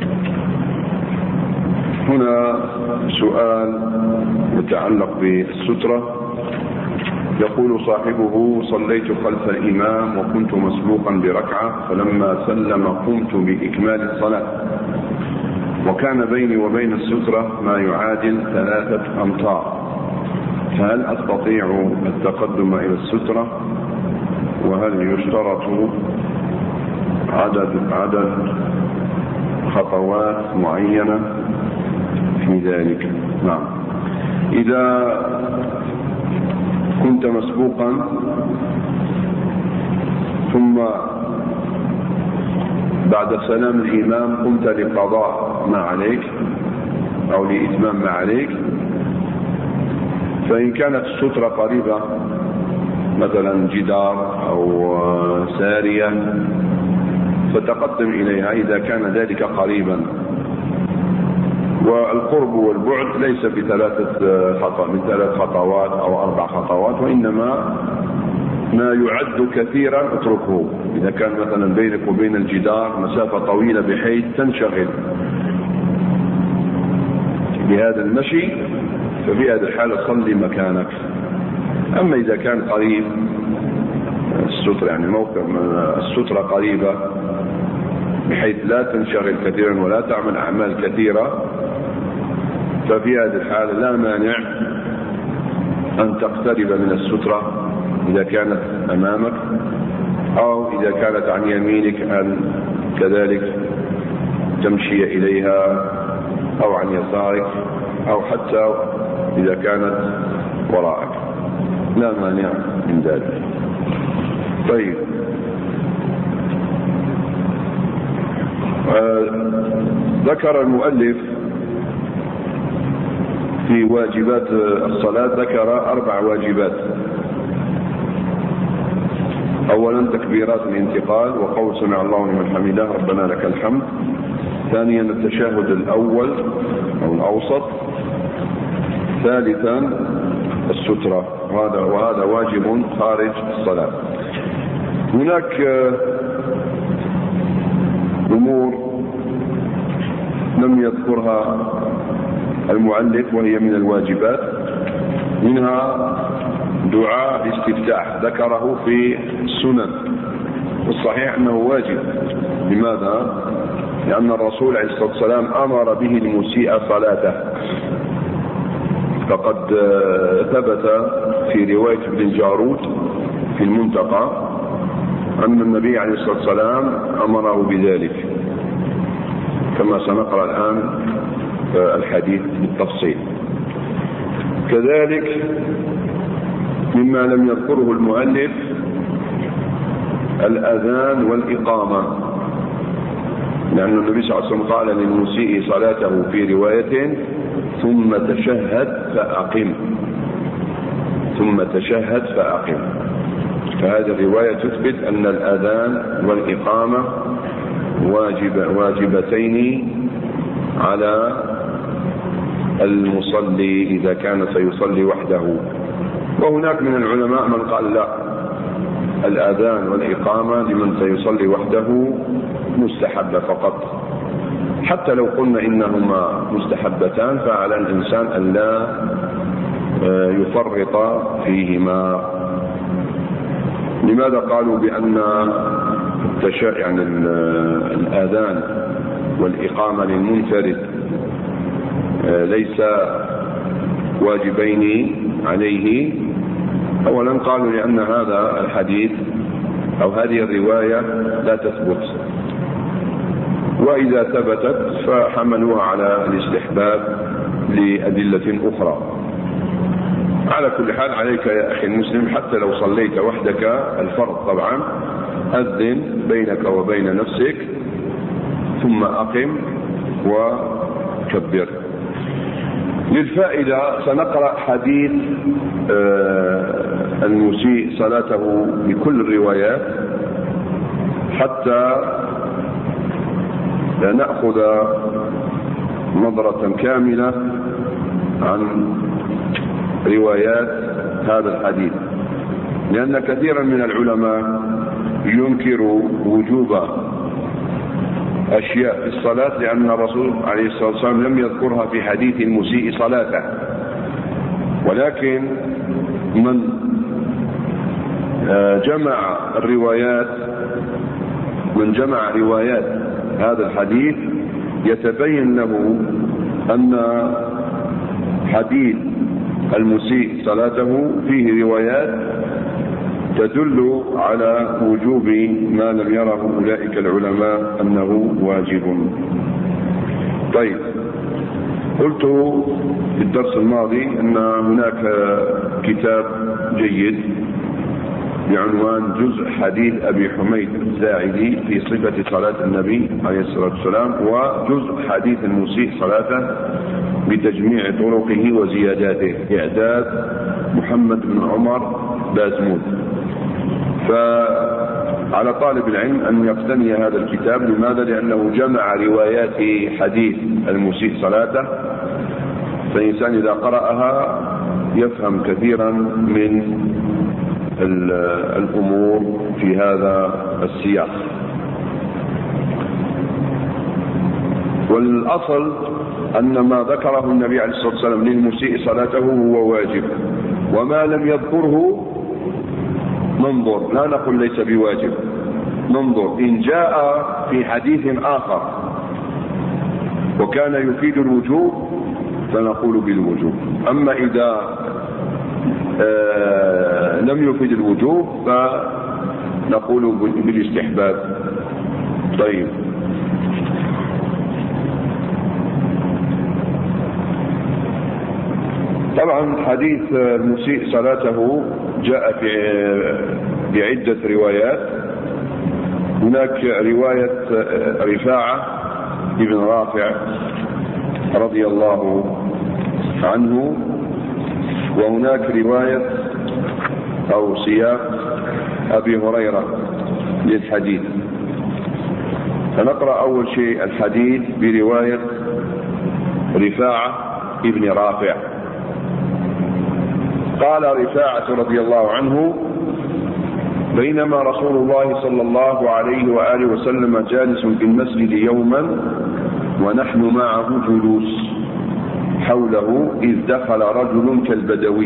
هنا سؤال يتعلق بالسترة. يقول صاحبه: صليت خلف الإمام وكنت مسبوقا بركعة، فلما سلم قمت بإكمال الصلاة، وكان بيني وبين السترة ما يعادل 3 أمتار، فهل أستطيع التقدم إلى السترة؟ وهل يشترط عدد خطوات معينة في ذلك؟ نعم. إذا كنت مسبوقا ثم بعد سلام الإمام قمت لقضاء ما عليك أو لإتمام ما عليك، فإن كانت السترة قريبة مثلا جدار أو سارية فتقدم إليها إذا كان ذلك قريبا. والقرب والبعد ليس من 3 خطوات أو 4 خطوات، وإنما ما يعد كثيرا اتركه. إذا كان مثلا بينك وبين الجدار مسافة طويلة بحيث تنشغل بهذا المشي، ففي هذه الحالة صلي مكانك. أما إذا كان قريب السترة، يعني موقع السترة قريبة بحيث لا تنشغل كثيرا ولا تعمل أعمال كثيرة، ففي هذه الحالة لا مانع أن تقترب من السترة إذا كانت أمامك، أو إذا كانت عن يمينك أن كذلك تمشي إليها، أو عن يسارك، أو حتى إذا كانت وراءك، لا مانع من ذلك. طيب، ذكر المؤلف في واجبات الصلاة، ذكر 4 واجبات. أولا تكبيرات الانتقال، وقول سمع الله لمن حمده ربنا لك الحمد. ثانيا التشهد الأول أو الأوسط. ثالثا السترة، وهذا واجب خارج الصلاة. هناك أمور لم يذكرها المؤلف وهي من الواجبات، منها دعاء الاستفتاح، ذكره في السنن، والصحيح أنه واجب. لماذا؟ لأن الرسول عليه الصلاة والسلام أمر به المسيء صلاته، فقد ثبت في رواية ابن الجارود في المنتقى أن النبي عليه الصلاة والسلام أمره بذلك، كما سنقرأ الآن الحديث بالتفصيل. كذلك مما لم يذكره المؤلف الأذان والإقامة، لأن النبي صلى الله عليه وسلم قال للمسيء صلاته في رواية ثم تشهد فأقم، ثم تشهد فأقم. فهذه الرواية تثبت أن الأذان والإقامة واجبتين على المصلي إذا كان سيصلي وحده. وهناك من العلماء من قال لا، الأذان والإقامة لمن سيصلي وحده مستحبة فقط. حتى لو قلنا إنهما مستحبتان فعلى الإنسان أن لا يفرط فيهما. لماذا قالوا بأن يعني الآذان والإقامة للمنفرد ليس واجبين عليه؟ أولا قالوا لأن هذا الحديث أو هذه الرواية لا تثبت، وإذا ثبتت فحملوها على الاستحباب لأدلة أخرى. على كل حال عليك يا أخي المسلم حتى لو صليت وحدك الفرض طبعا أذن بينك وبين نفسك ثم أقم وكبر. للفائدة سنقرأ حديث المسيء صلاته بكل الروايات حتى نأخذ نظرة كاملة عن روايات هذا الحديث، لأن كثيرا من العلماء ينكر وجوب أشياء في الصلاة لأن الرسول عليه الصلاة والسلام لم يذكرها في حديث المسيء صلاته. ولكن من جمع روايات هذا الحديث يتبين له أن حديث المسيء صلاته فيه روايات تدل على وجوب ما لم يره أولئك العلماء أنه واجب. طيب، قلت في الدرس الماضي أن هناك كتاب جيد بعنوان جزء حديث أبي حميد الساعدي في صفة صلاة النبي عليه الصلاة والسلام، وجزء حديث المسيء صلاته بتجميع طرقه وزياداته، إعداد محمد بن عمر بازمود. فعلى طالب العلم أن يقتني هذا الكتاب. لماذا؟ لأنه جمع روايات حديث المسيء صلاته، فالإنسان إذا قرأها يفهم كثيرا من الأمور في هذا السياق. والأصل أن ما ذكره النبي عليه الصلاة والسلام للمسيء صلاته هو واجب، وما لم يذكره ننظر، لا نقول ليس بواجب، ننظر إن جاء في حديث آخر وكان يفيد الوجوب فنقول بالوجوب، أما إذا لم يفيد الوجوب فنقول بالاستحباب. طيب، طبعا حديث المسيء صلاته جاء بعدة روايات. هناك رواية رفاعة ابن رافع رضي الله عنه، وهناك رواية أو سياق أبي هريرة للحديث. فنقرأ أول شيء الحديث برواية رفاعة ابن رافع. قال رفاعة رضي الله عنه: بينما رسول الله صلى الله عليه وآله وسلم جالس في المسجد يوما ونحن معه جلوس حوله إذ دخل رجل كالبدوي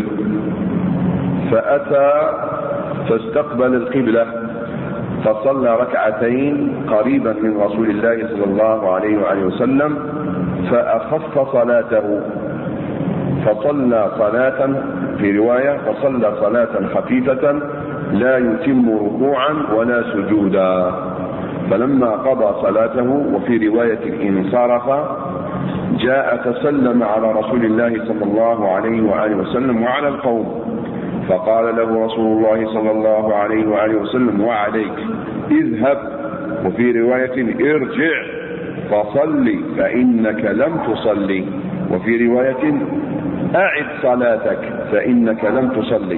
فأتى فاستقبل القبلة فصلى ركعتين قريبا من رسول الله صلى الله عليه وآله وسلم فأخف صلاته فصلى صلاة، في رواية فصلى صلاة خفيفة لا يتم ركوعا ولا سجودا. فلما قضى صلاته وفي رواية انصرف جاء فسلم على رسول الله صلى الله عليه وآله وسلم وعلى القوم، فقال له رسول الله صلى الله عليه وآله وسلم: وعليك، اذهب. وفي رواية: ارجع فصلي فإنك لم تصلي. وفي رواية: أعد صلاتك فإنك لم تصلي.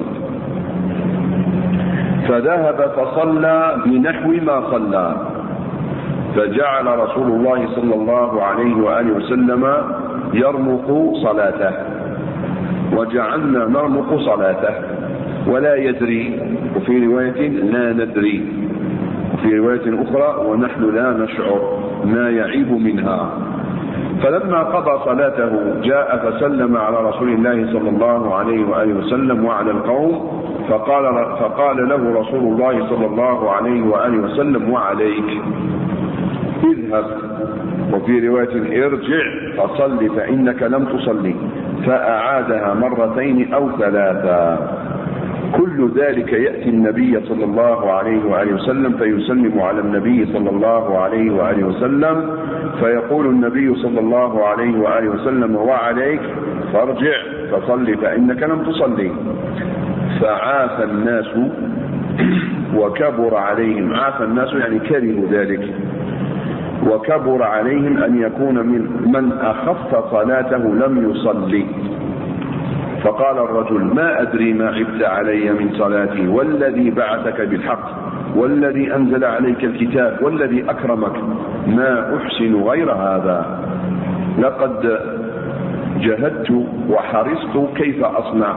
فذهب فصلى بنحو ما صلى، فجعل رسول الله صلى الله عليه وآله وسلم يرمق صلاته، وجعلنا نرمق صلاته ولا يدري. وفي رواية: لا ندري. وفي رواية أخرى: ونحن لا نشعر ما يعيب منها. فلما قضى صلاته جاء فسلم على رسول الله صلى الله عليه وآله وسلم وعلى القوم، فقال له رسول الله صلى الله عليه وآله وسلم: وعليك، اذهب. وفي رواية: ارجع فصل فإنك لم تصلي. فأعادها مرتين أو ثلاثا. كل ذلك يأتي النبي صلى الله عليه وآله وسلم فيسلم على النبي صلى الله عليه وآله وسلم، فيقول النبي صلى الله عليه وآله وسلم: وعليك، فارجع فصل فإنك لم تصلي. فعاف الناس وكبر عليهم، عاف الناس يعني كرهوا ذلك، وكبر عليهم أن يكون من أخف صلاته لم يصلي. فقال الرجل: ما أدري ما عبت علي من صلاتي، والذي بعثك بالحق والذي أنزل عليك الكتاب والذي أكرمك، ما أحسن غير هذا. لقد جهدت وحرصت كيف أصنع،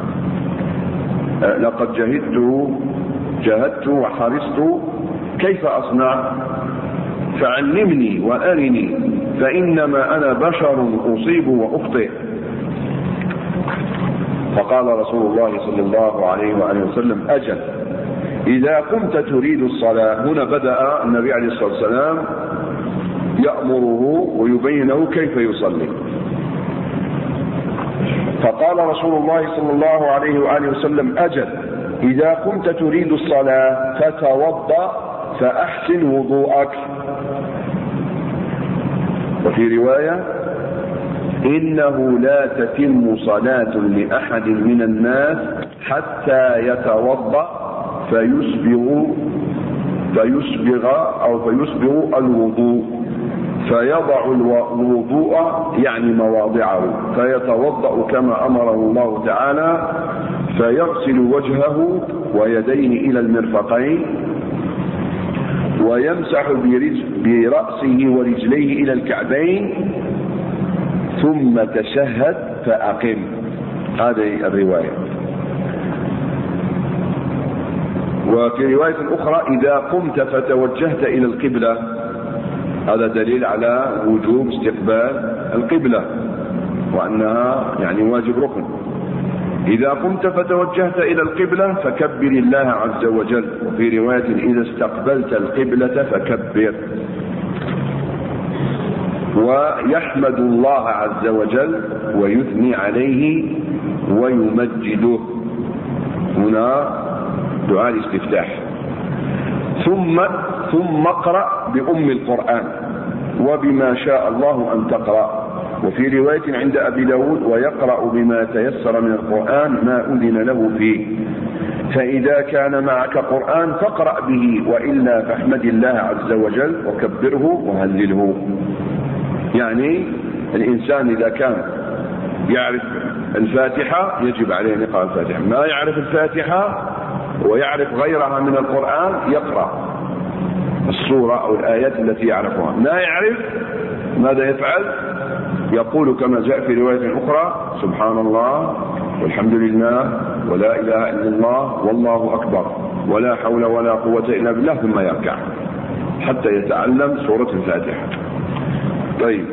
لقد جهدت وحرصت كيف أصنع، فعلمني وأرني، فإنما أنا بشر أصيب وأخطئ. فقال رسول الله صلى الله عليه وآله وسلم: أجل، إذا كنت تريد الصلاة. هنا بدأ النبي عليه الصلاة والسلام يأمره ويبين له كيف يصلي. فقال رسول الله صلى الله عليه وآله وسلم: أجل، إذا كنت تريد الصلاة فتوضأ فأحسن وضوءك. وفي رواية: إنه لا تتم صلاة لأحد من الناس حتى يتوضأ فيسبغ الوضوء، فيضع الوضوء يعني مواضعه، فيتوضأ كما أمره الله تعالى، فيغسل وجهه ويديه إلى المرفقين، ويمسح برأسه ورجليه إلى الكعبين، ثم تشهد فأقم. هذه الرواية. وفي رواية أخرى: إذا قمت فتوجهت إلى القبلة. هذا دليل على وجوب استقبال القبلة وأنها يعني واجب ركن. إذا قمت فتوجهت إلى القبلة فكبر الله عز وجل. وفي رواية: إذا استقبلت القبلة فكبر. ويحمد الله عز وجل ويثني عليه ويمجده. هنا دعاء الاستفتاح. ثم اقرأ بأم القرآن وبما شاء الله أن تقرأ. وفي رواية عند أبي داود: ويقرأ بما تيسر من القرآن ما أذن له فيه، فإذا كان معك قرآن فاقرأ به، وإلا فاحمد الله عز وجل وكبره وهلله. يعني الإنسان إذا كان يعرف الفاتحة يجب عليه أن يقرأ الفاتحة، ما يعرف الفاتحة ويعرف غيرها من القرآن يقرأ السورة أو الآيات التي يعرفها. ما يعرف ماذا يفعل؟ يقول كما جاء في رواية أخرى: سبحان الله والحمد لله ولا إله إلا الله والله أكبر ولا حول ولا قوة إلا بالله، ثم يركع حتى يتعلم سورة الفاتحة. طيب،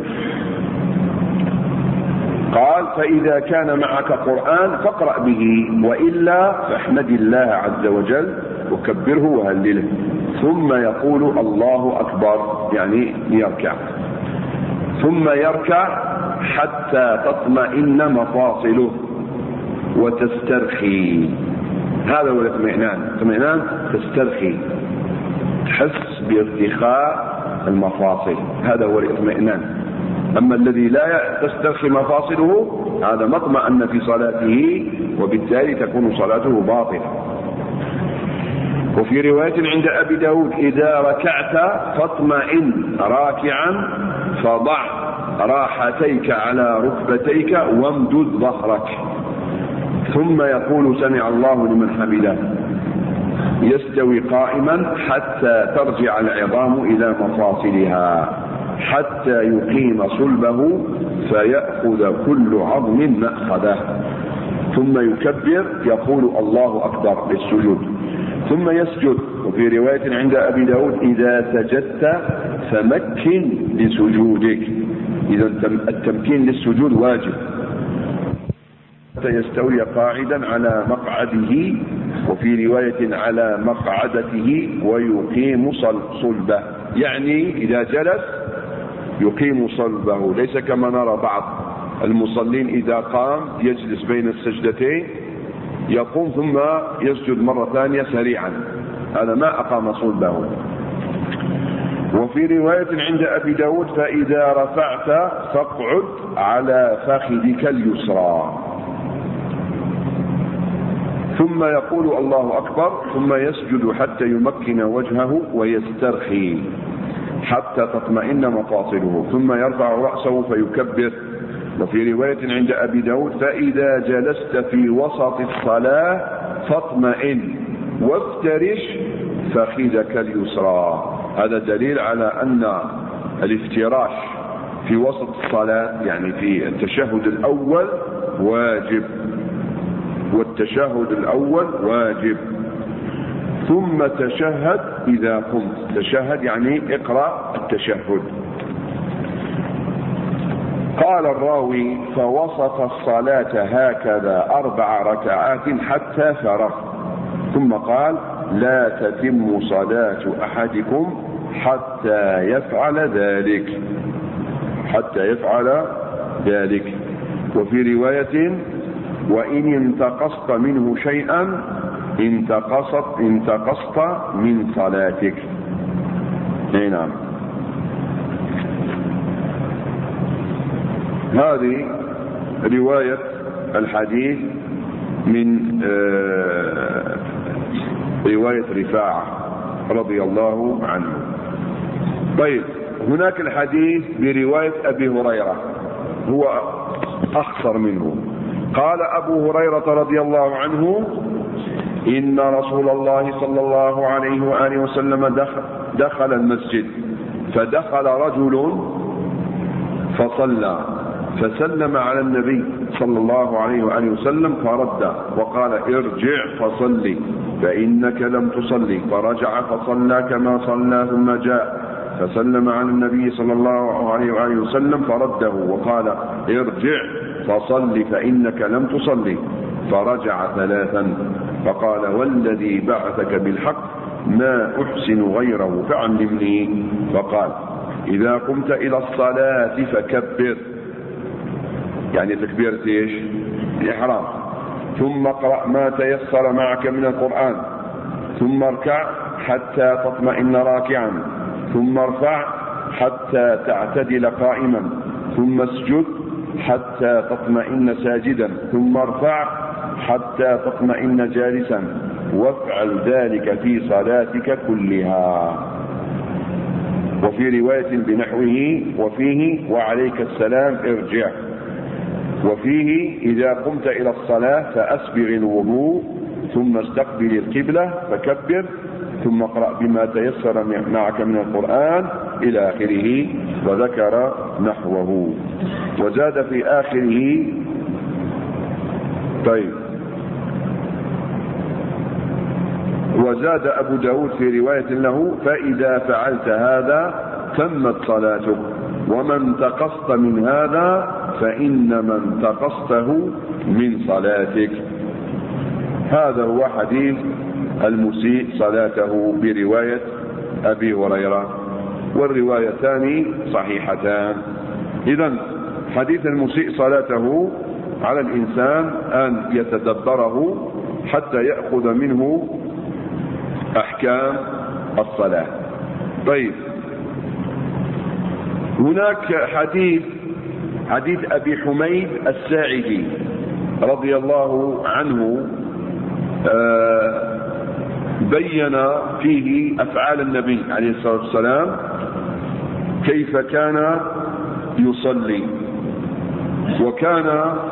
قال: فإذا كان معك قرآن فاقرأ به، وإلا فاحمد الله عز وجل وكبره وهلله. ثم يقول: الله أكبر، يعني يركع. ثم يركع حتى تطمئن مفاصله وتسترخي. هذا هو الاطمئنان تسترخي، تحس بارتخاء المفاصل، هذا هو الاطمئنان. أما الذي لا تسترخي مفاصله هذا ما اطمأن في صلاته، وبالتالي تكون صلاته باطلة. وفي رواية عند أبي داود: إذا ركعت فاطمئن راكعا فضع راحتيك على ركبتيك وامدد ظهرك، ثم يقول: سمع الله لمن حمده، يستوي قائما حتى ترجع العظام إلى مفاصلها حتى يقيم صلبه فيأخذ كل عظم مأخذه، ثم يكبر يقول: الله أكبر للسجود، ثم يسجد. وفي رواية عند أبي داود: إذا سجدت فمكن لسجودك، إذا التمكين للسجود واجب. حتى يستوي قاعدا على مقعده، وفي رواية على مقعدته، ويقيم صلبه، يعني إذا جلس يقيم صلبه، ليس كما نرى بعض المصلين إذا قام يجلس بين السجدتين يقوم ثم يسجد مرة ثانية سريعا، هذا ما أقام صلبه. وفي رواية عند أبي داود: فإذا رفعت فاقعد على فخذك اليسرى، ثم يقول: الله أكبر، ثم يسجد حتى يمكن وجهه ويسترخي حتى تطمئن مفاصله، ثم يرفع رأسه فيكبر. وفي رواية عند أبي داود: فإذا جلست في وسط الصلاة فاطمئن وافترش فخذك اليسرى. هذا دليل على أن الافتراش في وسط الصلاة يعني في التشهد الأول واجب، والتشهد الأول واجب. ثم تشهد إذا قمت، تشهد يعني اقرأ التشهد. قال الراوي: فوسط الصلاة هكذا 4 ركعات حتى فرغ، ثم قال: لا تتم صلاة أحدكم حتى يفعل ذلك. وفي رواية: وإن انتقصت منه شيئا انتقصت من صلاتك. نعم. هذه رواية الحديث من رواية رفاعة رضي الله عنه. طيب، هناك الحديث برواية أبي هريرة هو أخصر منه. قال أبو هريرة رضي الله عنه: إن رسول الله صلى الله عليه وآله وسلم دخل المسجد، فدخل رجل فصلى، فسلم على النبي صلى الله عليه وآله وسلم فرد وقال: ارجع فصلي فإنك لم تصلي، فرجع فصلى كما صلى، ثم جاء فسلم على النبي صلى الله عليه وآله وسلم فرده وقال: ارجع فصلي فإنك لم تصلي، فرجع 3، فقال: والذي بعثك بالحق ما أحسن غيره فعلمني. فقال: إذا قمت إلى الصلاة فكبر، يعني تكبيرة ايش؟ الإحرام، ثم اقرأ ما تيسر معك من القرآن، ثم اركع حتى تطمئن راكعا، ثم ارفع حتى تعتدل قائما، ثم اسجد حتى تطمئن ساجدا، ثم ارفع حتى تطمئن جالسا، وافعل ذلك في صلاتك كلها. وفي رواية بنحوه وفيه: وعليك السلام ارجع. وفيه: إذا قمت إلى الصلاة فأسبغ الوضوء، ثم استقبل القبلة فكبر، ثم اقرأ بما تيسر معك من القرآن إلى آخره، وذكر نحوه. وزاد في آخره. طيب، وزاد أبو داود في رواية له: فإذا فعلت هذا تمت صلاتك، وما انتقصت من هذا فإنما انتقصته من صلاتك. هذا هو حديث المسيء صلاته برواية أبي هريرة، والروايتان صحيحتان. إذن حديث المسيء صلاته على الإنسان أن يتدبره حتى يأخذ منه أحكام الصلاة. طيب، هناك حديث أبي حميد الساعدي رضي الله عنه بين فيه أفعال النبي عليه الصلاة والسلام، كيف كان يصلي. وكان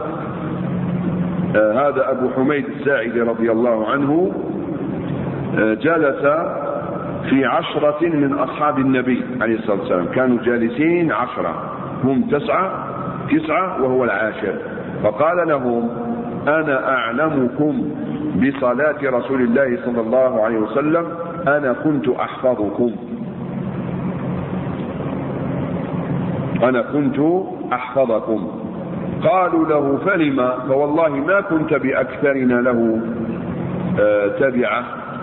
هذا أبو حميد الساعدي رضي الله عنه جلس في 10 من أصحاب النبي عليه الصلاة والسلام، كانوا جالسين 10، هم 9 وهو العاشر، فقال لهم: أنا أعلمكم بصلاة رسول الله صلى الله عليه وسلم، أنا كنت أحفظكم. قالوا له: فلما؟ فوالله ما كنت بأكثرنا له تبعة،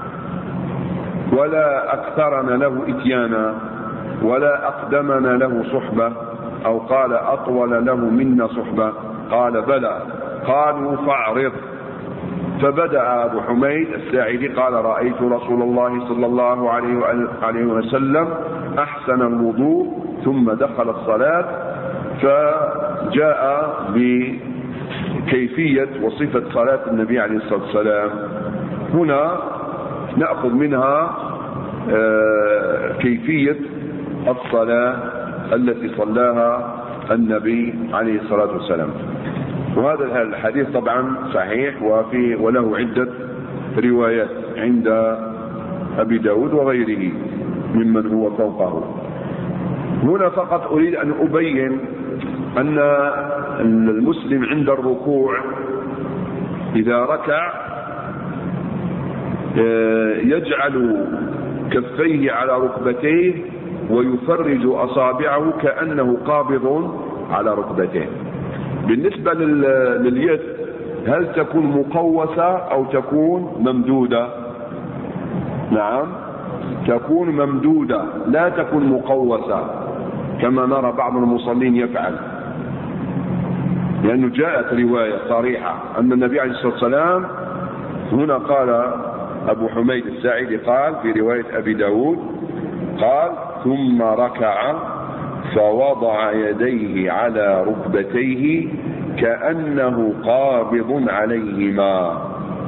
ولا أكثرنا له إتيانا، ولا أقدمنا له صحبة، أو قال أطول له منا صحبة. قال: بلى. قالوا: فاعرض. فبدأ أبو حميد الساعدي قال: رأيت رسول الله صلى الله عليه وسلم أحسن الوضوء ثم دخل الصلاة، فجاء بكيفية وصفة صلاة النبي عليه الصلاة والسلام. هنا نأخذ منها كيفية الصلاة التي صلاها النبي عليه الصلاة والسلام. وهذا الحديث طبعا صحيح وله عدة روايات عند أبي داود وغيره ممن هو فوقه. هنا فقط أريد أن أبين أن المسلم عند الركوع إذا ركع يجعل كفيه على ركبتيه ويفرج أصابعه كأنه قابض على ركبتيه. بالنسبة لليد، هل تكون مقوسة أو تكون ممدودة؟ نعم، تكون ممدودة، لا تكون مقوسة كما نرى بعض المصلين يفعل، لأنه جاءت رواية صريحة أن النبي عليه الصلاة والسلام، هنا قال أبو حميد الساعدي قال في رواية أبي داود، قال: ثم ركع فوضع يديه على ركبتيه كأنه قابض عليهما،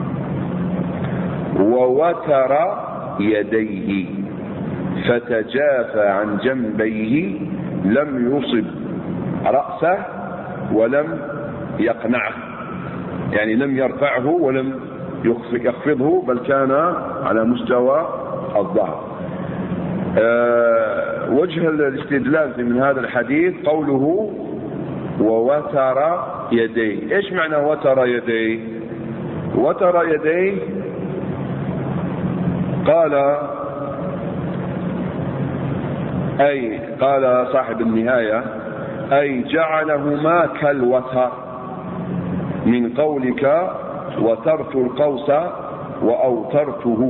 ووتر يديه فتجافى عن جنبيه، لم يصب رأسه ولم يقنعه، يعني لم يرفعه ولم يخفضه، بل كان على مستوى الظهر. وجه الاستدلال من هذا الحديث قوله: ووتر يديه. ايش معنى وتر يديه؟ وتر يديه قال صاحب النهاية: أي جعلهما كالوتر، من قولك وترت القوس وأوترته.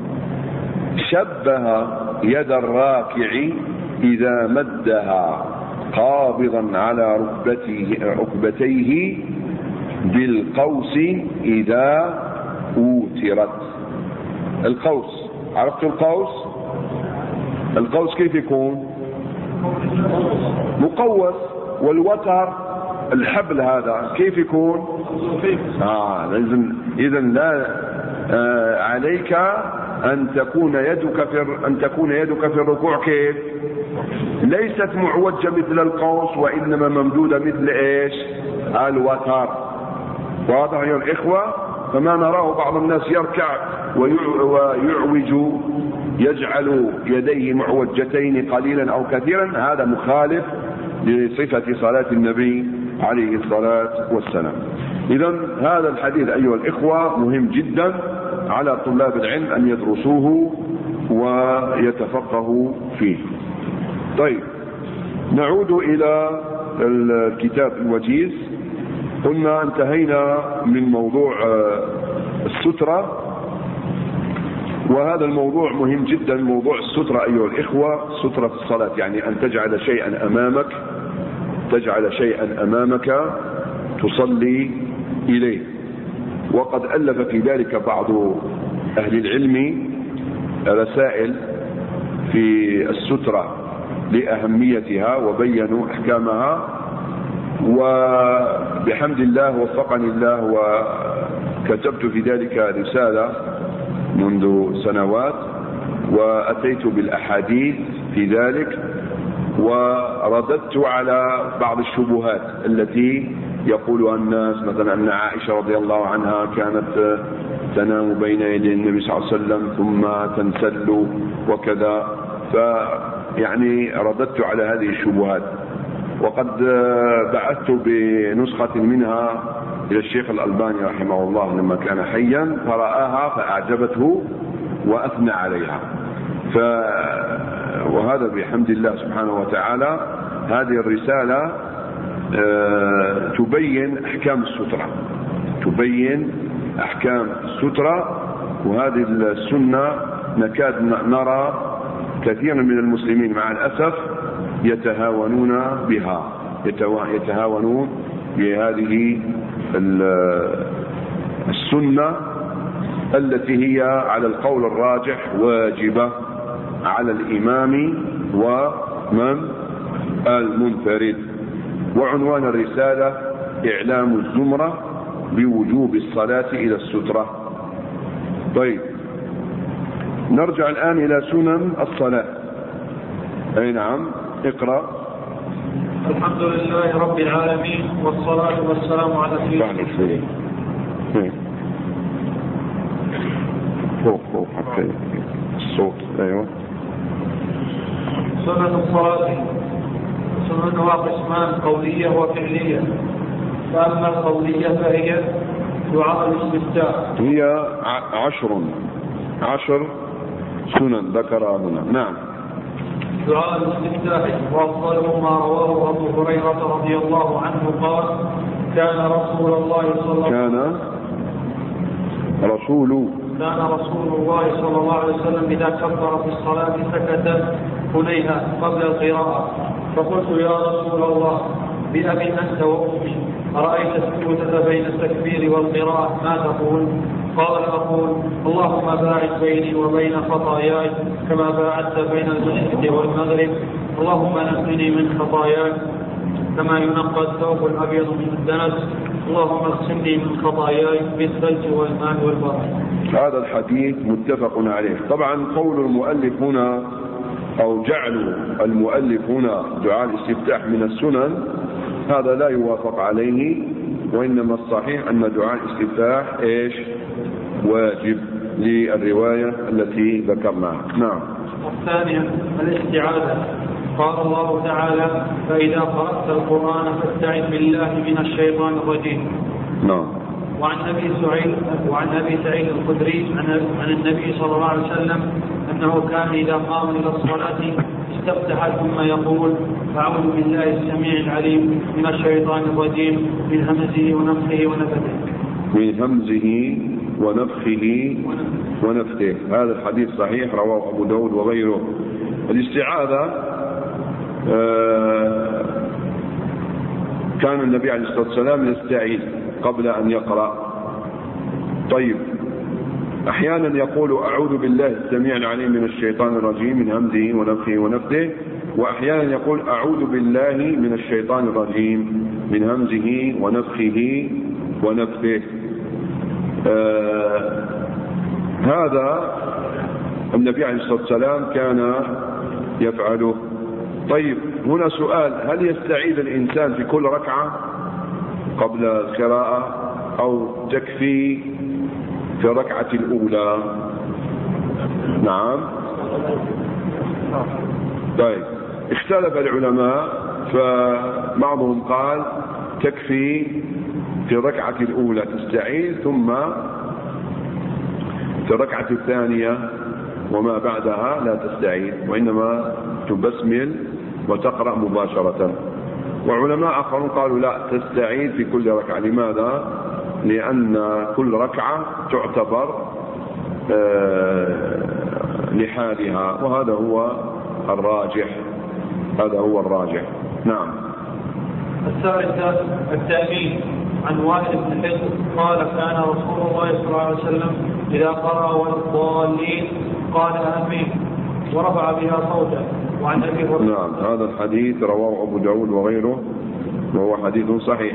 شبه يد الراكع إذا مدها قابضا على ركبتيه بالقوس إذا أوترت. القوس، عرفت القوس؟ القوس كيف يكون؟ مقوس. والوتر الحبل هذا كيف يكون؟ إذن لا عليك أن تكون يدك في الركوع كيف؟ ليست معوجة مثل القوس، وإنما ممدودة مثل إيش؟ الوتر. واضح يا الإخوة؟ فما نراه بعض الناس يركع ويعوج، يجعل يديه معوجتين قليلا أو كثيرا، هذا مخالف لصفة صلاة النبي عليه الصلاة والسلام. إذن هذا الحديث أيها الإخوة مهم جدا على طلاب العلم أن يدرسوه ويتفقهوا فيه. طيب، نعود إلى الكتاب الوجيز. قلنا انتهينا من موضوع السترة، وهذا الموضوع مهم جدا، موضوع السترة أيها الإخوة. سترة في الصلاة يعني أن تجعل شيئا أمامك تصلي إليه. وقد ألف في ذلك بعض أهل العلم رسائل في السترة لأهميتها وبينوا أحكامها، وبحمد الله وفقني الله وكتبت في ذلك رسالة منذ سنوات، وأتيت بالأحاديث في ذلك، ورددت على بعض الشبهات التي يقولها الناس، مثلا أن عائشة رضي الله عنها كانت تنام بين يدي النبي صلى الله عليه وسلم ثم تنسل وكذا، فيعني رددت على هذه الشبهات. وقد بعثت بنسخة منها إلى الشيخ الألباني رحمه الله لما كان حيا، فرآها فأعجبته وأثنى عليها. وهذا بحمد الله سبحانه وتعالى. هذه الرسالة تبين أحكام السترة، تبين أحكام السترة، وهذه السنة نكاد نرى كثيرا من المسلمين مع الأسف يتهاونون بها، يتهاونون بهذه السنة التي هي على القول الراجح واجبة على الإمام ومن المنفرد. وعنوان الرسالة إعلام الزمرة بوجوب الصلاة إلى السترة. طيب، نرجع الآن إلى سنن الصلاة. أي نعم، اقرأ. الحمد لله رب العالمين، والصلاة والسلام على سيدنا فوق حتى الصوت. أيوة. سنن الصلاة سننها قسمان، قولية وفعلية. فأما القولية فهي دعاء الاستفتاح، هي 10 سنن ذكرها هنا. نعم. دعاء الاستفتاح، وأفضل ما رواه أبو هريرة رضي الله عنه قال: كان رسول الله صلى الله عليه وسلم إذا كبر في الصلاة سكت هنيها قبل القراءة، فقلت: يا رسول الله، بأبي أنت وأمي، أرأيت السكوتة بين التكبير والقراءة ما تقول؟ قال: أقول: اللهم باعد بيني وبين خطاياي كما باعدت بين المشرق والمغرب، اللهم نقني من خطاياي كما ينقى الثوب الأبيض من الدنس، اللهم اغسلني من خطاياي بالثلج والماء والبرد. هذا الحديث متفق عليه. طبعا قول المؤلف هنا أو جعل المؤلف هنا دعاء الاستفتاح من السنن هذا لا يوافق عليه، وإنما الصحيح أن دعاء الاستفتاح واجب للرواية التي ذكرناها. نعم. الثانية الاستعاذة. قال الله تعالى: فإذا قرأت القرآن فاستعذ بالله من الشيطان الرجيم. نعم. وعن أبي سعيد الخدري عن النبي صلى الله عليه وسلم أنه كان إذا قام إلى الصلاة استفتح ثم يقول: أعوذ بالله السميع العليم من الشيطان الرجيم من همزه ونفخه ونفثه. من همزه ونفخه ونفثه. هذا الحديث صحيح، رواه أبو داود وغيره. الاستعاذة كان النبي عليه الصلاة والسلام يستعيذ قبل أن يقرأ. طيب، أحيانا يقول: أعوذ بالله السميع العليم من الشيطان الرجيم من همزه ونفخه ونفثه، وأحيانا يقول: أعوذ بالله من الشيطان الرجيم من همزه ونفخه ونفثه. هذا النبي عليه الصلاة والسلام كان يفعله. طيب، هنا سؤال: هل يستعيذ الإنسان في كل ركعة قبل القراءة أو تكفي في الركعة الأولى؟ نعم. طيب، اختلف العلماء، فبعضهم قال تكفي في الركعة الأولى تستعيذ، ثم في الركعة الثانية وما بعدها لا تستعيذ، وإنما تبسمل وتقرأ مباشرة. وعلماء آخرون قالوا لا، تستعيذ في كل ركعة. لماذا؟ لأن كل ركعة تعتبر لحالها، وهذا هو الراجح. نعم. الثالثة التأمين. عن وائل بن حجر قال كان رسول الله صلى الله عليه وسلم إذا قرأ والضالين قال آمين ورفع بها صوته. وعن أبي هريرة. نعم، هذا الحديث رواه أبو داود وغيره وهو حديث صحيح.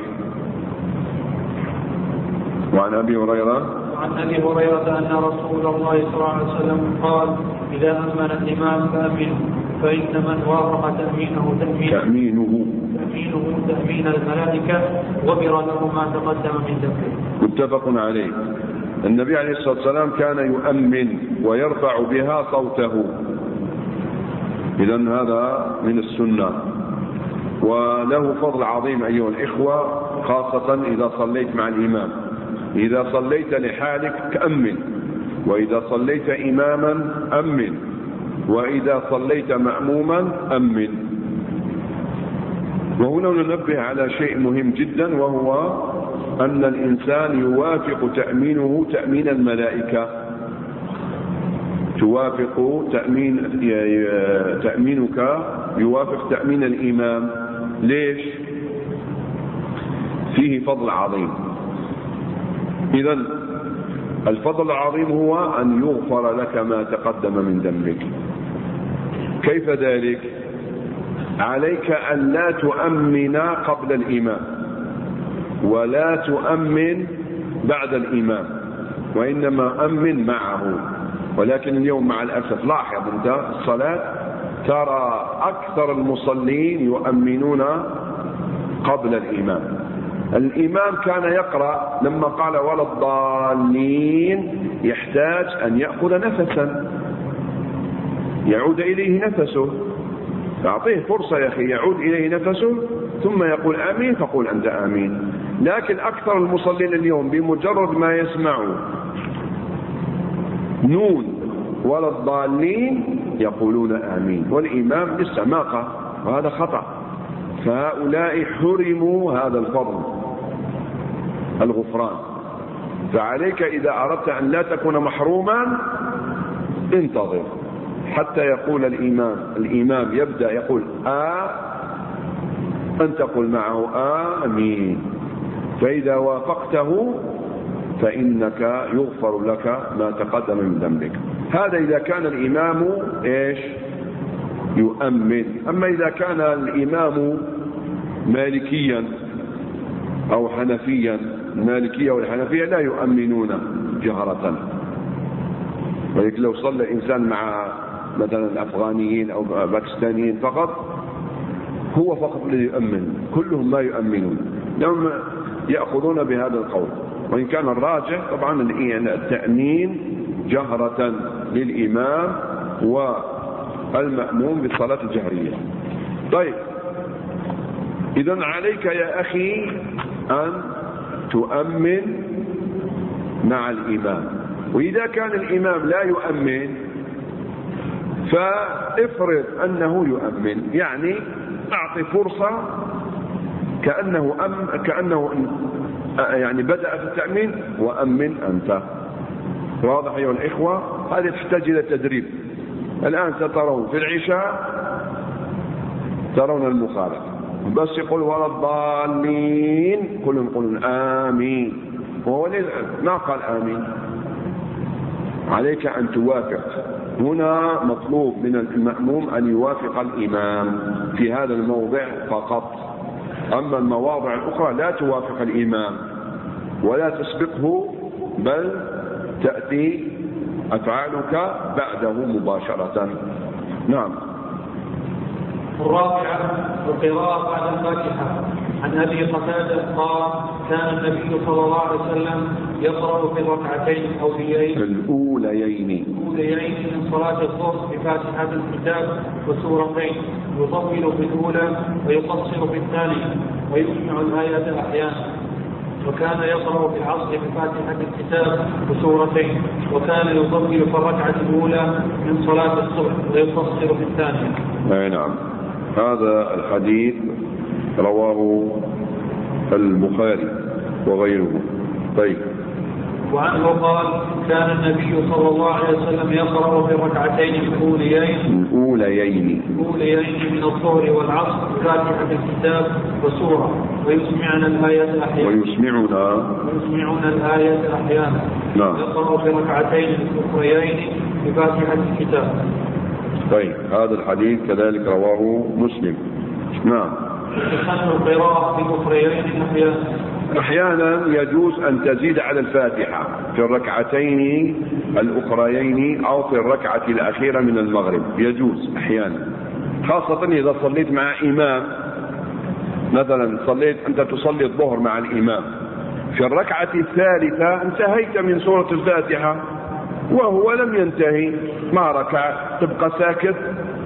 وعن أبي هريرة أن رسول الله صلى الله عليه وسلم قال إذا أمن الإمام فأمنه فإن من وافق تأمينه تأمين الملائكة غفر له ما تقدم من ذنبه. متفق عليه. النبي عليه الصلاة والسلام كان يؤمن ويرفع بها صوته، إذن هذا من السنة وله فضل عظيم أيها الإخوة، خاصة إذا صليت مع الإمام. إذا صليت لحالك تأمن، وإذا صليت إماما أمن، وإذا صليت مأموما أمن. وهنا ننبه على شيء مهم جدا، وهو أن الإنسان يوافق تأمينه تأمين الملائكة، توافق تأمينك يوافق تأمين الإمام. ليش؟ فيه فضل عظيم. إذن الفضل العظيم هو أن يغفر لك ما تقدم من ذنبك. كيف ذلك؟ عليك أن لا تؤمن قبل الإمام ولا تؤمن بعد الإمام، وإنما أمن معه. ولكن اليوم مع الأسف لاحظ أنت الصلاة ترى أكثر المصلين يؤمنون قبل الإمام. الإمام كان يقرأ لما قال ولا الضالين يحتاج أن يأخذ نفسا يعود إليه نفسه، فأعطيه فرصة يا أخي يعود إليه نفسه ثم يقول آمين فقول أنت آمين. لكن أكثر المصلين اليوم بمجرد ما يسمعوا نون ولا الضالين يقولون آمين والإمام لسه ما قال، وهذا خطأ. فهؤلاء حرموا هذا الفضل الغفران. فعليك إذا أردت أن لا تكون محروما انتظر حتى يقول الإمام يبدأ يقول أن تقول معه آمين، فإذا وافقته فإنك يغفر لك ما تقدم من ذنبك. هذا إذا كان الإمام يؤمن. أما إذا كان الإمام مالكيا أو حنفيا، المالكية والحنفية لا يؤمنون جهرة، ولكن لو صلى الإنسان مع مثلا الأفغانيين أو باكستانيين فقط هو فقط الذي يؤمن، كلهم ما يؤمنون، لهم يأخذون بهذا القول. وإن كان الراجح طبعا التأمين جهرة للإمام والمأموم بالصلاة الجهرية. طيب، إذن عليك يا أخي أن تؤمن مع الإمام. وإذا كان الإمام لا يؤمن فافرض أنه يؤمن، يعني أعطي فرصة كأنه يعني بدأ في التأمين وأمن أنت. واضح أيها الإخوة؟ هذه تحتاج إلى تدريب. الآن سترون في العشاء ترون المخالفة، بس يقول ولا الضالين كلهم يقولون آمين، وهو ما قال آمين. عليك أن توافق. هنا مطلوب من المأموم أن يوافق الإمام في هذا الموضع فقط. أما المواضع الأخرى لا توافق الإمام ولا تسبقه، بل تأتي أفعالك بعده مباشرة. نعم. الرابعة القراءة بعد الفاتحة. عن أبي قتادة قال كان النبي صلى الله عليه وسلم يقرأ في الركعتين الأوليين من صلاة الظهر بفاتحة الكتاب وسورتين، يطول في الأولى ويقصر في الثانية ويسمع الآيات أحيانا. وكان يقرأ في العصر بفاتحة الكتاب وسورتين، وكان يطول في الركعة الأولى من صلاة الصبح ويقصر في الثانية. أي نعم. هذا الحديث رواه البخاري وغيره. طيب. وعنه قال كان النبي صلى الله عليه وسلم يقرأ في الركعتين الأوليين من الظهر والعصر بفاتحة الكتاب وسورة، ويسمعنا الآية أحيانا. ويسمعنا الآية أحيانا. نعم. يقرأ في ركعتين الأخريين بفاتحة الكتاب. طيب هذا الحديث كذلك رواه مسلم. نعم. تسن القراءة في الأخريين أحيانا يجوز أن تزيد على الفاتحة في الركعتين الأخريين أو في الركعة الأخيرة من المغرب، يجوز أحيانا، خاصة إذا صليت مع إمام. مثلا أنت تصلي الظهر مع الإمام، في الركعة الثالثة انتهيت من سورة الفاتحة وهو لم ينتهي، ما ركع، تبقى ساكت،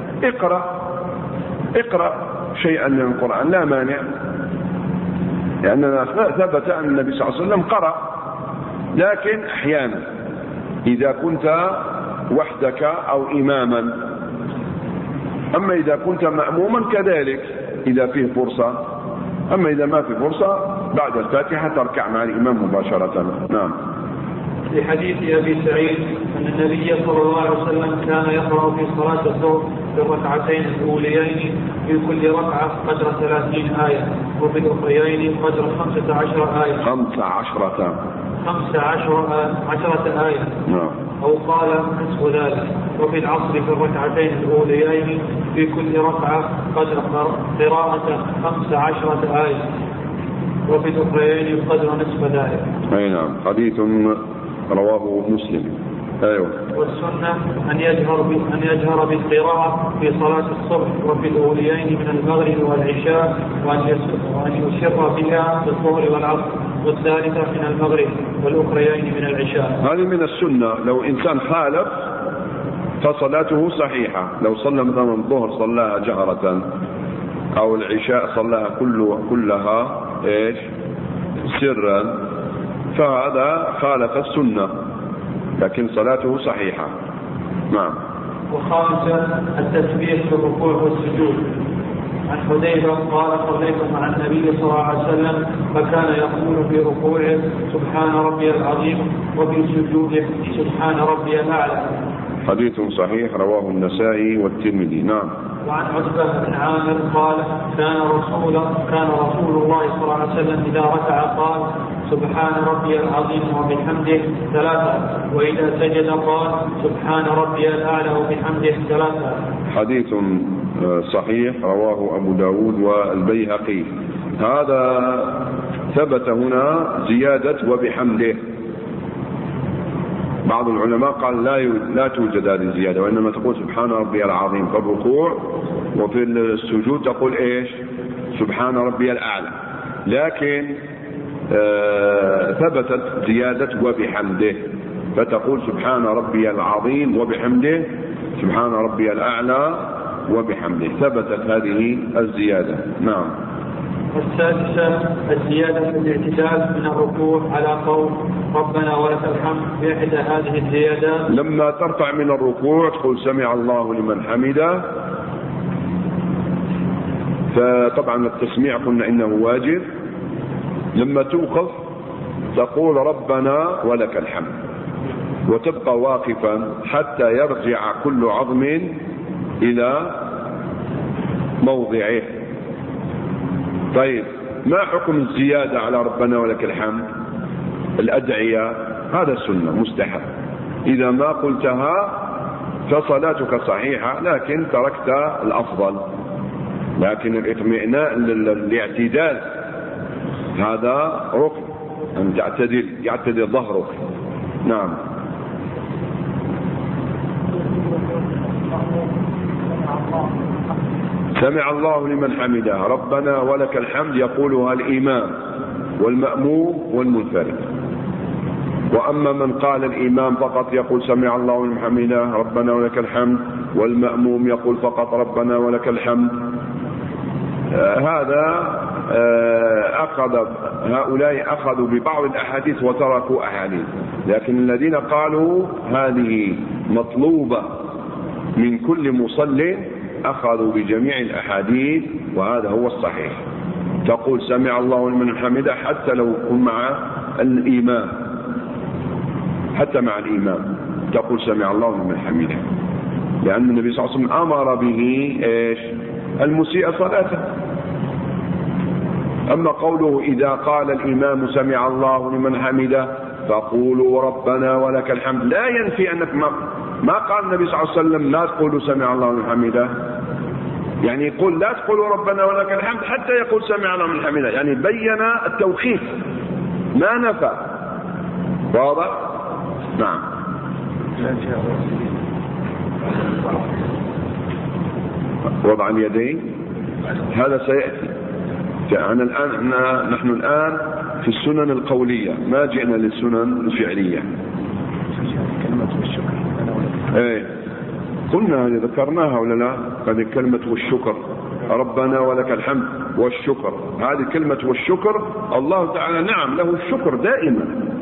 اقرأ شيئا من القرآن لا مانع، لأننا ثبت أن النبي صلى الله عليه وسلم قرأ. لكن أحيانا إذا كنت وحدك أو إماما، أما إذا كنت مأموما كذلك إذا فيه فرصة، أما إذا ما في فرصة بعد الفاتحة تركع مع الإمام مباشرة. نعم. في حديث أبي سعيد أن النبي صلى الله عليه وسلم كان يقرأ في صلاة الظهر في الركعتين الأوليين في كل ركعة قدر 30 آية، وفي الأخريين قدر 15 آية. 15 آية. نعم. أو قال نصف ذلك. وفي العصر في الركعتين الأوليين في كل ركعة قدر قراءة 15 آية، وفي الأخريين قدر نصف ذلك. أي نعم. حديث رواه مسلم. أيوة. والسنة أن يجهر بالقراءة في صلاة الصبح وفي الأوليين من المغرب والعشاء، وأن يسر بها في الظهر والعصر، والثالثة من المغرب والأخريين من العشاء. هذه من السنة. لو إنسان خالف فصلاته صحيحة. لو صلى مثلا الظهر صلاها جهرة، أو العشاء صلاها كلها سرا، فهذا خالف السنة، لكن صلاته صحيحة. نعم. وخامسا التسبيح في الركوع والسجود. عن حذيفة قال صليت مع النبي صلى الله عليه وسلم فكان يقول في ركوعه سبحان ربي العظيم، وفي سجوده سبحان ربي الأعلى. حديث صحيح رواه النسائي والترمذي. نعم. وعن عتبة بن عامر قال كان رسول الله صلى الله عليه وسلم إذا ركع قال سبحان ربي العظيم وبحمده 3، وإذا سجد قال سبحان ربي الأعلى وبحمده 3. حديث صحيح رواه أبو داود والبيهقي. هذا ثبت هنا زيادة وبحمده. بعض العلماء قال لا توجد هذه الزيادة، وإنما تقول سبحان ربي العظيم في الركوع، وفي السجود تقول سبحان ربي الأعلى. لكن ثبتت زيادة وبحمده، فتقول سبحان ربي العظيم وبحمده سبحان ربي الأعلى وبحمده. ثبتت هذه الزيادة. نعم. السادسة الزيادة في الاعتدال من الركوع على قول ربنا ولك الحمد بإحدى هذه الزيادات. لما ترفع من الركوع تقول سمع الله لمن حمده، فطبعا التسميع قلنا إنه واجب. لما توقف تقول ربنا ولك الحمد، وتبقى واقفا حتى يرجع كل عظم إلى موضعه. طيب ما حكم الزيادة على ربنا ولك الحمد؟ الأدعية هذا السنة مستحب، إذا ما قلتها فصلاتك صحيحة، لكن تركت الأفضل. لكن الاطمئناء الاعتدال هذا ركن، أن يعتدل ظهرك. نعم. سمع الله لمن حمده ربنا ولك الحمد يقولها الإمام والمأموم والمنفرد. وأما من قال الإمام فقط يقول سمع الله لمن حمده ربنا ولك الحمد، والمأموم يقول فقط ربنا ولك الحمد، هؤلاء أخذوا ببعض الأحاديث وتركوا أحاديث، لكن الذين قالوا هذه مطلوبة من كل مصل أخذوا بجميع الأحاديث، وهذا هو الصحيح. تقول سمع الله لمن حمده حتى لو كن مع الإمام، حتى مع الإمام تقول سمع الله لمن حمده، لأن النبي صلى الله عليه وسلم أمر به المسيء صلاته، أما قوله إذا قال الإمام سمع الله لمن حمده فقولوا ربنا ولك الحمد، لا ينفي أنك ما قال النبي صلى الله عليه وسلم لا تقولوا سمع الله لمن حمده، يعني يقول لا تقولوا ربنا ولك الحمد حتى يقول سمع الله لمن حمده، يعني بين التوقيف ما نفى. واضح؟ نعم. وضع اليدين هذا سيأتي. نحن الآن في السنن القولية، ما جئنا للسنن الفعلية. ايه قلنا هذه ذكرناها ولا لا؟ هذه كلمة والشكر، ربنا ولك الحمد والشكر، هذه كلمة والشكر الله تعالى نعم له الشكر دائما،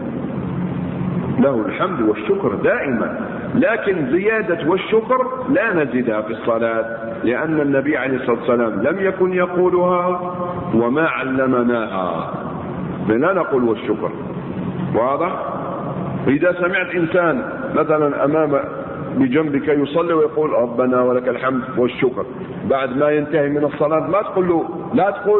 له الحمد والشكر دائما، لكن زيادة والشكر لا نزيدها في الصلاة، لأن النبي عليه الصلاة والسلام لم يكن يقولها وما علمناها، لا نقول والشكر. واضح؟ إذا سمعت إنسان مثلا أمام بجنبك يصلي ويقول ربنا ولك الحمد والشكر، بعد ما ينتهي من الصلاة ما تقول له لا تقول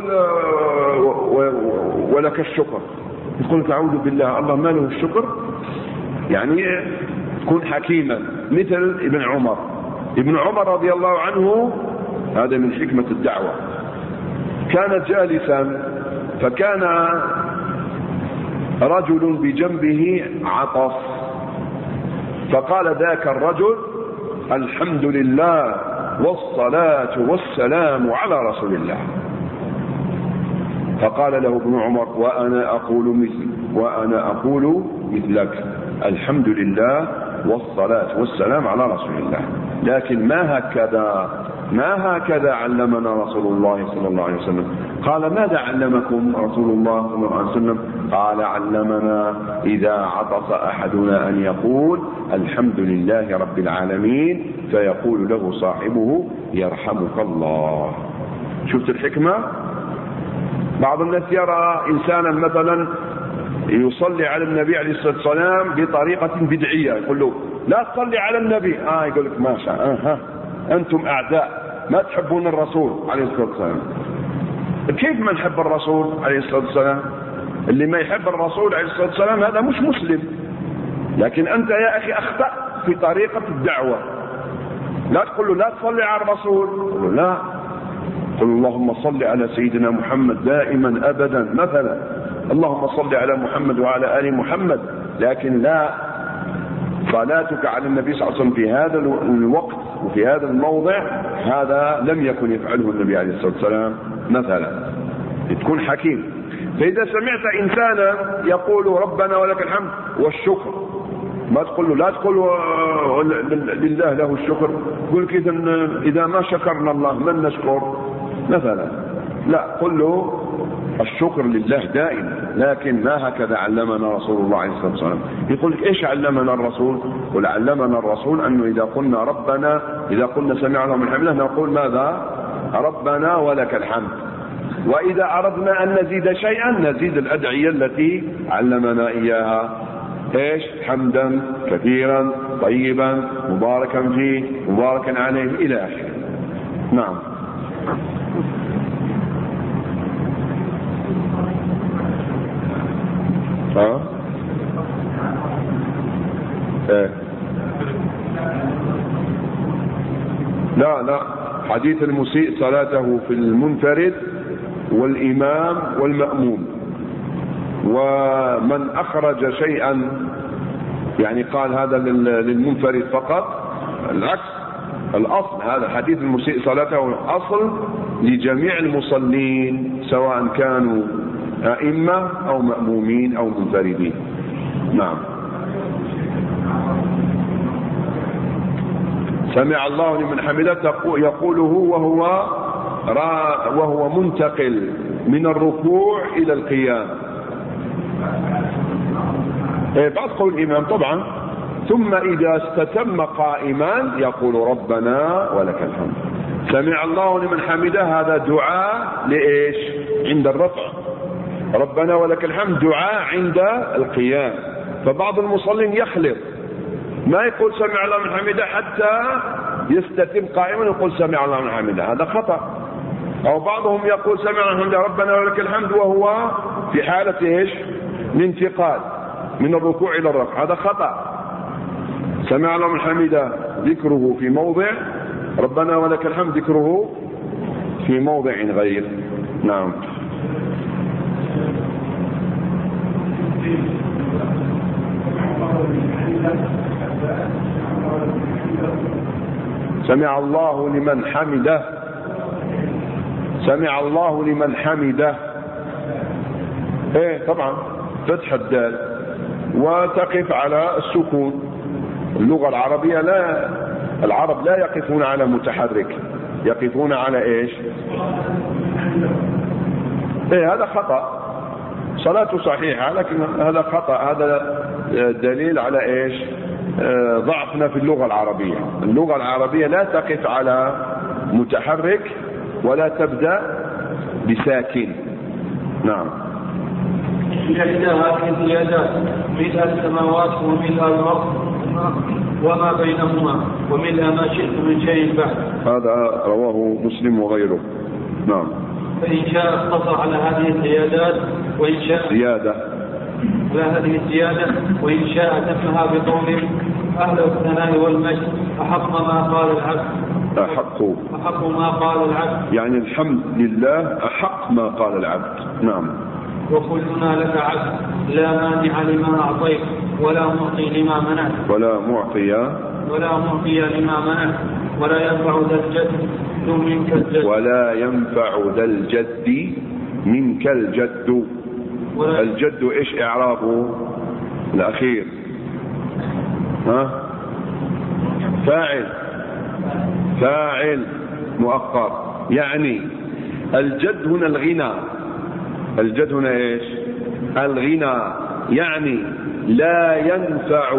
ولك الشكر، تقول تعوذ بالله الله ما له الشكر، يعني كن حكيما مثل ابن عمر. ابن عمر رضي الله عنه هذا من حكمة الدعوة، كان جالسا فكان رجل بجنبه عطس، فقال ذاك الرجل الحمد لله والصلاة والسلام على رسول الله، فقال له ابن عمر وأنا أقول مثلك الحمد لله والصلاة والسلام على رسول الله، لكن ما هكذا علمنا رسول الله صلى الله عليه وسلم. قال ماذا علمكم رسول الله صلى الله عليه وسلم؟ قال علمنا إذا عطس أحدنا أن يقول الحمد لله رب العالمين، فيقول له صاحبه يرحمك الله. شفت الحكمة؟ بعض الناس يرى إنسانا مثلا يصلي على النبي عليه الصلاة والسلام بطريقة بدعية، يقول له لا تصلي على النبي، يقول لك ما شاء أنتم أعداء ما تحبون الرسول عليه الصلاة والسلام. كيف ما نحب الرسول عليه الصلاة والسلام؟ اللي ما يحب الرسول عليه الصلاة والسلام هذا مش مسلم. لكن أنت يا أخي أخطأ في طريقة الدعوة، لا تقول له لا تصلي على الرسول، قل له لا، قل اللهم صل على سيدنا محمد دائما أبدا، مثلا اللهم صل على محمد وعلى آل محمد، لكن لا صلاتك على النبي صلى الله عليه وسلم في هذا الوقت وفي هذا الموضع هذا لم يكن يفعله النبي عليه الصلاة والسلام مثلا. تكون حكيم. فإذا سمعت إنسانا يقول ربنا ولك الحمد والشكر، ما تقول له لا تقول لله له الشكر، قل كذا إذا ما شكرنا الله من نشكر مثلا، لا، قل له الشكر لله دائما، لكن ما هكذا علمنا رسول الله عليه الصلاة والسلام. يقول لك ايش علمنا الرسول؟ قل علمنا الرسول انه اذا قلنا سمعنا من حمده نقول ماذا؟ ربنا ولك الحمد، واذا اردنا ان نزيد شيئا نزيد الادعية التي علمنا اياها، ايش؟ حمدا كثيرا طيبا مباركا فيه مباركا عليه الى اخره. نعم. لا حديث المسيء صلاته في المنفرد والإمام والمأموم، ومن أخرج شيئا يعني قال هذا للمنفرد فقط، العكس الأصل هذا حديث المسيء صلاته الأصل لجميع المصلين سواء كانوا أئمة أو مأمومين أو منفردين. نعم. سمع الله لمن حمده يقوله وهو منتقل من الركوع إلى القيام، بعد قول الإمام طبعا، ثم إذا استتم قائما يقول ربنا ولك الحمد. سمع الله لمن حمده هذا دعاء لإيش؟ عند الرفع. ربنا ولك الحمد دعاء عند القيام. فبعض المصلين يخلط، ما يقول سمع الله من حمده حتى يستتم قائما يقول سمع الله من حمده، هذا خطأ. أو بعضهم يقول سمع الحمد ربنا ولك الحمد وهو في حالة إيش؟ الانتقال من الركوع إلى الرفع، هذا خطأ. سمع الله من حمده ذكره في موضع، ربنا ولك الحمد ذكره في موضع غير. نعم. سمع الله لمن حمده، سمع الله لمن حمده، ايه طبعا فتح الدال وتقف على السكون. اللغة العربية العرب لا يقفون على متحرك، يقفون على ايش؟ ايه هذا خطأ، صلاته صحيحة لكن هذا خطأ. هذا دليل على ايش؟ ضعفنا في اللغة العربية. اللغة العربية لا تقف على متحرك ولا تبدأ بساكن. نعم. إحدى هذه الزيادات ملء السماوات وملء الأرض وما بينهما وملء ما شئت من شيء بعد. هذا رواه مسلم وغيره. نعم. فإن شاء اقتصر على هذه الزيادات وإن شاء زيادة على هذه الزيادة وإن شاء تمها بقول أهل الثناء والمجد أحق ما قال العبد. أحق ما قال العبد، يعني الحمد لله أحق ما قال العبد. نعم. وكلنا لك عبد لا مانع لما أعطيت ولا معطي لما منعت ولا معطي لما منعت ولا ينفع ذا الجد منك الجد ولا ينفع ذا الجد منك الجد. الجد ايش اعرابه الاخير؟ ها؟ فاعل مؤخر. يعني الجد هنا الغنى. الجد هنا ايش؟ الغنى. يعني لا ينفع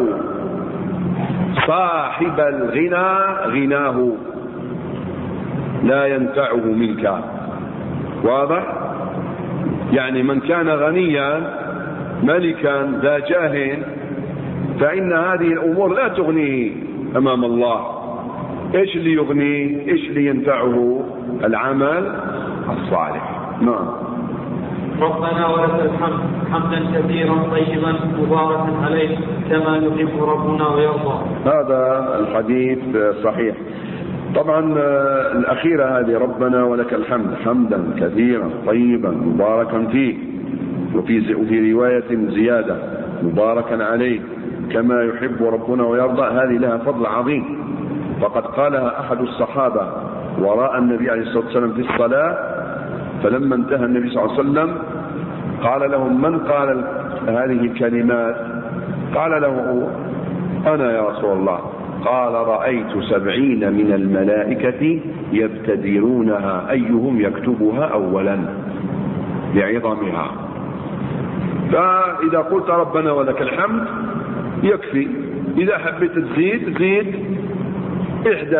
صاحب الغنى غناه، لا ينفعه منك. واضح؟ يعني من كان غنيا ملكا ذا جاه فإن هذه الأمور لا تغنيه أمام الله. إيش اللي يغنيه؟ إيش اللي ينفعه؟ العمل الصالح. نعم. ربنا ولك الحمد حمدا كثيرا طيبا مباركا عليه كما يحب ربنا ويرضى. هذا الحديث صحيح. طبعا الأخيرة هذه ربنا ولك الحمد حمدا كثيرا طيبا مباركا فيه، وفي رواية زيادة مباركا عليه كما يحب ربنا ويرضى. هذه لها فضل عظيم، فقد قالها أحد الصحابة وراء النبي عليه الصلاة والسلام في الصلاة، فلما انتهى النبي صلى الله عليه وسلم قال لهم من قال هذه الكلمات؟ قال له أنا يا رسول الله. قال رأيت 70 من الملائكة يبتدرونها أيهم يكتبها أولا لعظمها. فإذا قلت ربنا ولك الحمد يكفي. إذا حبيت تزيد زيد إحدى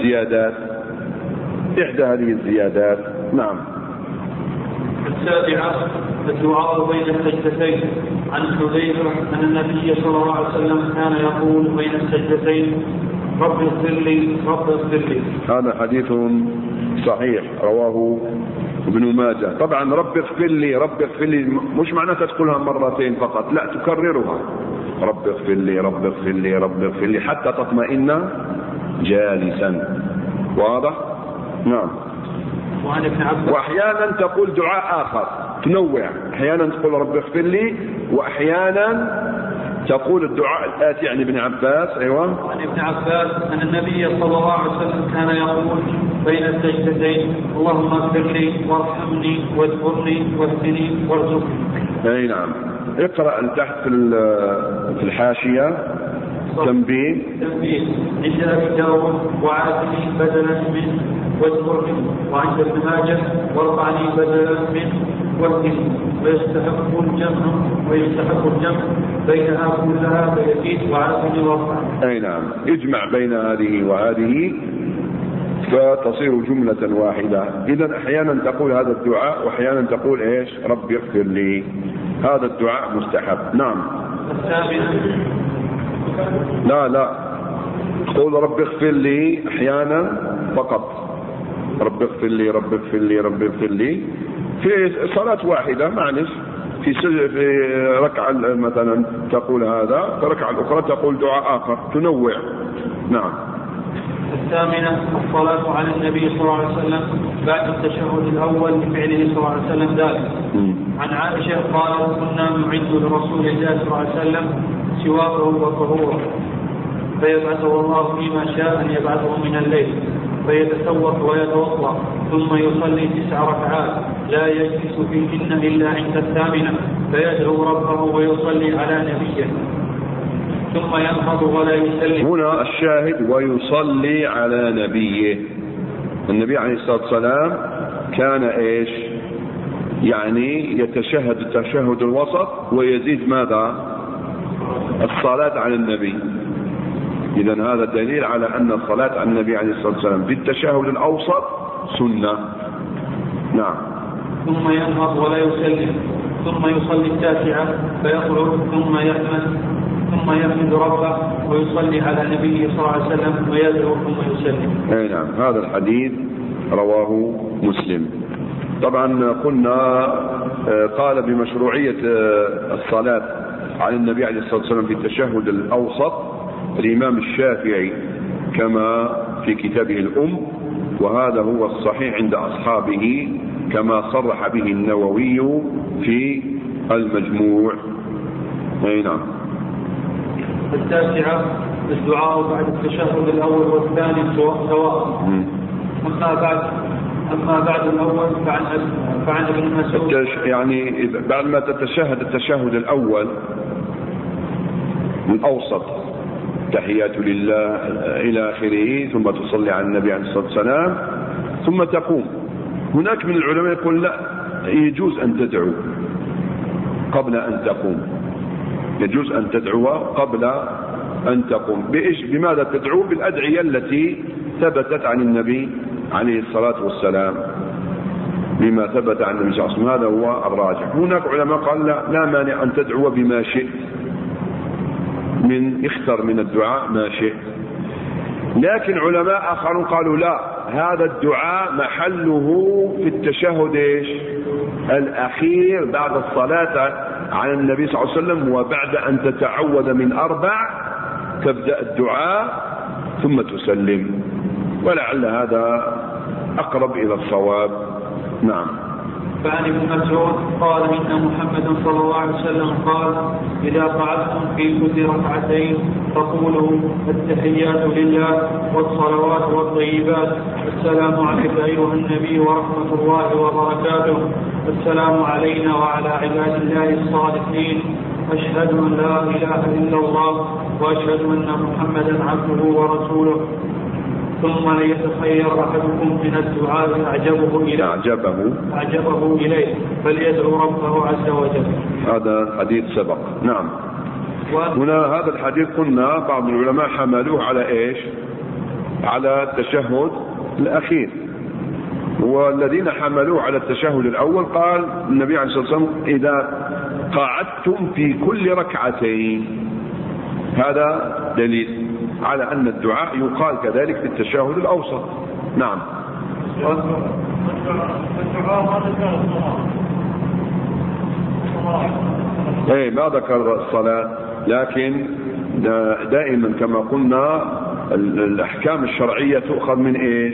هذه الزيادات. نعم. السابعة الدعاء بين السجدتين. عن حذيفة أن النبي صلى الله عليه وسلم كان يقول بين السجدتين رب اغفر لي رب اغفر لي. هذا حديث صحيح رواه ابن ماجه. طبعا رب اغفر لي رب اغفر لي مش معناتها تقولها مرتين فقط، لا تكررها. رب اغفر لي رب اغفر لي رب اغفر لي حتى تطمئن جالسا. واضح؟ نعم. واحيانا تقول دعاء اخر تنوع، احيانا تقول رب اغفر لي واحيانا تقول الدعاء الاتي عن ابن عباس. ايوه. عن ابن عباس ان النبي صلى الله عليه وسلم كان يقول بين السجدتين اللهم اغفر لي وارحمني واذكرني واهدني وارزقني. اي نعم. اقرا تحت في الحاشيه تنبيه عند ابي داود وعافني بدلا منه واذكرني، وعند ابن ماجه وارفعني بدلا منه واهدني. ويستحق الجمع بينها كلها فيزيد وعافني وارفعني. اي نعم. اجمع بين هذه وهذه فتصير جملة واحدة. إذا أحيانا تقول هذا الدعاء وأحيانا تقول إيش؟ رب اغفر لي. هذا الدعاء مستحب. نعم. لا تقول رب اغفر لي أحيانا فقط. رب اغفر لي رب اغفر لي رب اغفر لي في صلاة واحدة، معلش في ركعة مثلا تقول هذا، في ركعة الأخرى تقول دعاء آخر، تنوع. نعم. الثامنة الصلاة على النبي صلى الله عليه وسلم بعد التشهد الأول لفعله صلى الله عليه وسلم ذلك. عن عائشة قالت كنا نعد لرسول الله صلى الله عليه وسلم سواكه وطهوره فيبعثه الله فيما شاء أن يبعثه من الليل فيتسوق ويتوضأ ثم يصلي 9 ركعات لا يجلس فيهن إلا عند الثامنة فيدعو ربه ويصلي على نبيه ثم ينهض ولا يسلم. هنا الشاهد ويصلي على نبيه. النبي عليه الصلاة والسلام كان ايش؟ يعني يتشهد التشهد الوسط ويزيد ماذا؟ الصلاة على النبي. إذن هذا دليل على أن الصلاة على النبي عليه الصلاة والسلام في التشهد الأوسط سنة. نعم. ثم ينهض ولا يسلم ثم يصلي 9 فيخرج ثم يحمد ربه ويصلي على نبيه صلى الله عليه وسلم ويدعو ثم يسلم. أي نعم. هذا الحديث رواه مسلم. طبعا قلنا قال بمشروعية الصلاة على النبي عليه الصلاة والسلام في التشهد الأوسط الإمام الشافعي كما في كتابه الأم، وهذا هو الصحيح عند أصحابه كما صرح به النووي في المجموع. أي نعم. 9 الدعاء بعد التشهد الأول والثاني سواء. أما بعد الأول فعن ابن مسعود يعني بعد ما تتشهد التشهد الأول الأوسط تحيات لله إلى آخره ثم تصلي على النبي عليه الصلاة والسلام ثم تقوم. هناك من العلماء يقول لا، يجوز أن تدعو قبل أن تقوم، يجوز أن تدعو قبل أن تقوم. بماذا تدعو؟ بالأدعية التي ثبتت عن النبي عليه الصلاة والسلام، بما ثبت عن النبي صلى الله عليه وسلم، هذا هو الراجح. هناك علماء قال لا مانع أن تدعو بما شئت، اختر من الدعاء ما شئت. لكن علماء آخرون قالوا لا، هذا الدعاء محله في التشهد الأخير بعد الصلاة على النبي صلى الله عليه وسلم، وبعد أن تتعوذ من 4 تبدأ الدعاء ثم تسلم، ولعل هذا أقرب إلى الصواب. نعم. فعن ابن مسعود قال إن محمدا صلى الله عليه وسلم قال إذا قعدتم في كل ركعتين فقولوا التحيات لله والصلوات والطيبات السلام عليك أيها النبي ورحمة الله وبركاته السلام علينا وعلى عباد الله الصالحين أشهد أن لا إله إلا الله وأشهد أن محمدا عبده ورسوله ثم ليتخير أحدكم من الدعاء أعجبه إليه فليدعو ربه عز وجل. هذا الحديث سبق. نعم. هنا هذا الحديث قلنا بعض العلماء حملوه على إيش؟ على التشهد الأخير، والذين حملوه على التشهد الأول قال النبي عليه الصلاة والسلام إذا قعدتم في كل ركعتين، هذا دليل على أن الدعاء يقال كذلك في التشهد الأوسط. نعم. ما ذكر الصلاة، لكن دائما كما قلنا الأحكام الشرعية تؤخذ من إيش؟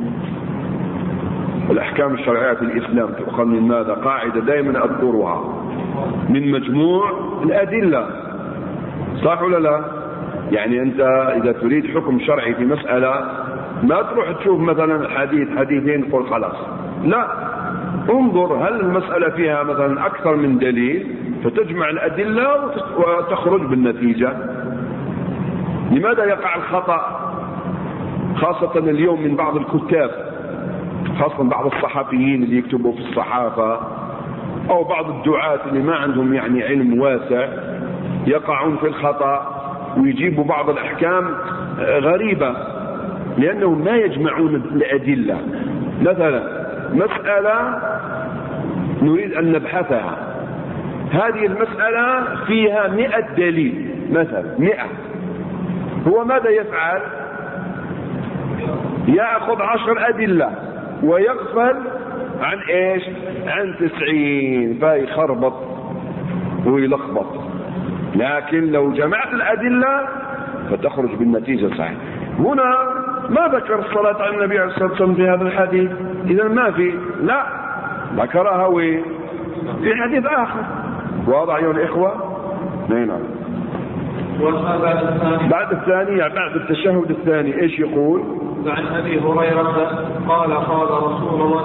الأحكام الشرعية في الإسلام تؤخذ من ماذا؟ قاعدة دائما أذكرها، من مجموع الأدلة، صح ولا لا؟ يعني أنت إذا تريد حكم شرعي في مسألة ما تروح تشوف مثلا حديثين تقول خلاص، لا، انظر هل المسألة فيها مثلا أكثر من دليل فتجمع الأدلة وتخرج بالنتيجة. لماذا يقع الخطأ خاصة اليوم من بعض الكتاب، خاصة بعض الصحفيين اللي يكتبوا في الصحافة أو بعض الدعاة اللي ما عندهم يعني علم واسع، يقعون في الخطأ ويجيبوا بعض الأحكام غريبة لأنهم ما يجمعون الأدلة. مثلا مسألة نريد أن نبحثها، هذه المسألة فيها 100 دليل مثلا 100، هو ماذا يفعل؟ يأخذ 10 أدلة ويغفل عن ايش؟ عن 90، فيخربط ويلخبط. لكن لو جمعت الأدلة فتخرج بالنتيجة صحيحة. هنا ما ذكر الصلاة على النبي عليه الصلاة والسلام في هذا الحديث، إذا ما في، لا، ذكرها في حديث آخر. واضح أيها الإخوة؟ نعم. بعد الثاني، يعني بعد التشهد الثاني ايش يقول؟ عن أبي هريرة قال قال رسول الله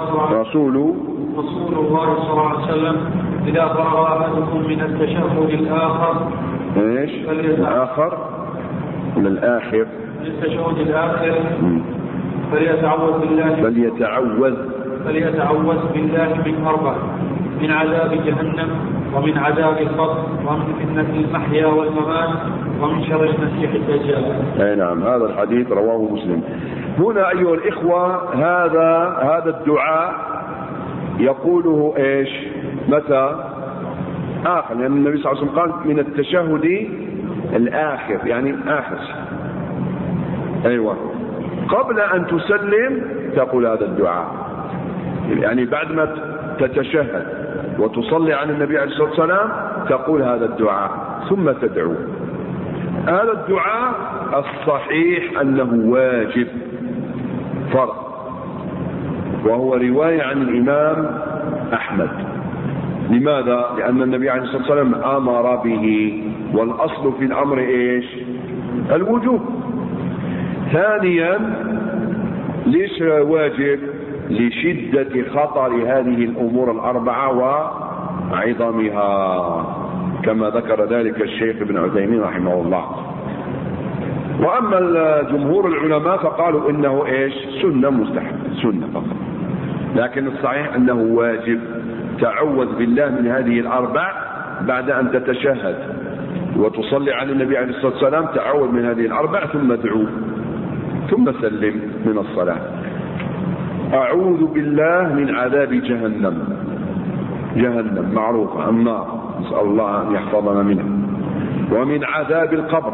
صلى الله عليه وسلم إذا فرغ أحدكم من التشهد الآخر ايش؟ الآخر من الآخر، من التشهد الآخر فليتعوذ بالله من 4: من عذاب جهنم، ومن عذاب القبر، ومن فتنة المحيا والممات، ومن شر المسيح الدجال. اي نعم، هذا الحديث رواه مسلم. هنا أيها الإخوة هذا الدعاء يقوله ايش؟ متى؟ آخر، لأن النبي صلى الله عليه وسلم قال من التشهد الآخر، يعني آخر. أيوة، قبل أن تسلم تقول هذا الدعاء، يعني بعد ما تتشهد وتصلي على النبي عليه الصلاة والسلام تقول هذا الدعاء ثم تدعو. هذا الدعاء الصحيح أنه واجب فرض، وهو رواية عن الإمام أحمد. لماذا؟ لأن النبي عليه الصلاة والسلام أمر به، والأصل في الأمر إيش؟ الوجوب. ثانيا، ليش واجب؟ لشدة خطر هذه الأمور الأربعة وعظمها، كما ذكر ذلك الشيخ ابن عثيمين رحمه الله. وأما جمهور العلماء فقالوا إنه إيش؟ سنة مستحب، سنة فقط. لكن الصحيح أنه واجب. تعوذ بالله من هذه الأربع بعد أن تتشهد وتصلي على النبي عليه الصلاة والسلام، تعوذ من هذه الأربع ثم ادعو ثم سلم من الصلاة. أعوذ بالله من عذاب جهنم معروفة، النار، نسأل الله أن يحفظنا منها. ومن عذاب القبر،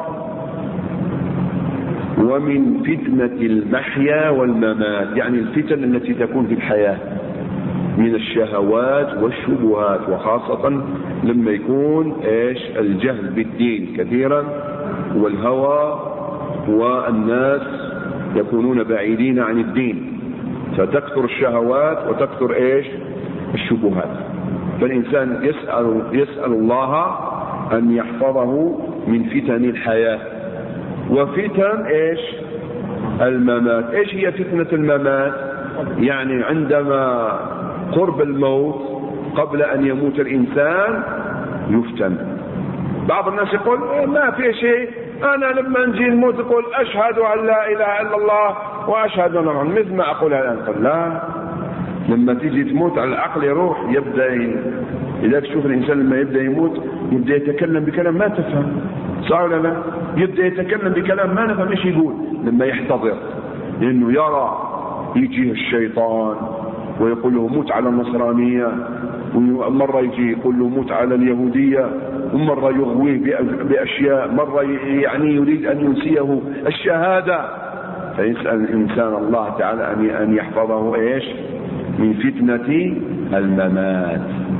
ومن فتنة المحيا والممات، يعني الفتن التي تكون في الحياة من الشهوات والشبهات، وخاصة لما يكون ايش؟ الجهل بالدين كثيرا، والهوى، والناس يكونون بعيدين عن الدين، فتكثر الشهوات وتكثر ايش؟ الشبهات. فالإنسان يسأل الله أن يحفظه من فتن الحياة وفتن ايش؟ الممات. ايش هي فتنة الممات؟ يعني عندما قرب الموت، قبل أن يموت الإنسان يفتن. بعض الناس يقول ما في شيء، أنا لما نجي الموت يقول أشهد أن لا إله إلا الله وأشهد أن محمدا، مثل ما أقول الآن. قل لا، لما تيجي تموت على العقل يروح، يبدأ إذا تشوف الإنسان لما يبدأ يموت يبدأ يتكلم بكلام ما تفهم، صح ولا لا؟ يبدأ يتكلم بكلام ما نفهم إيش يقول لما يحتضر، لأنه يرى يجيه الشيطان ويقول له موت على النصرانية، ومرة يجي يقول له موت على اليهودية، ومرة يغويه بأشياء، مرة يعني يريد أن ينسيه الشهادة. فيسأل الإنسان الله تعالى أن يحفظه إيش؟ من فتنة الممات،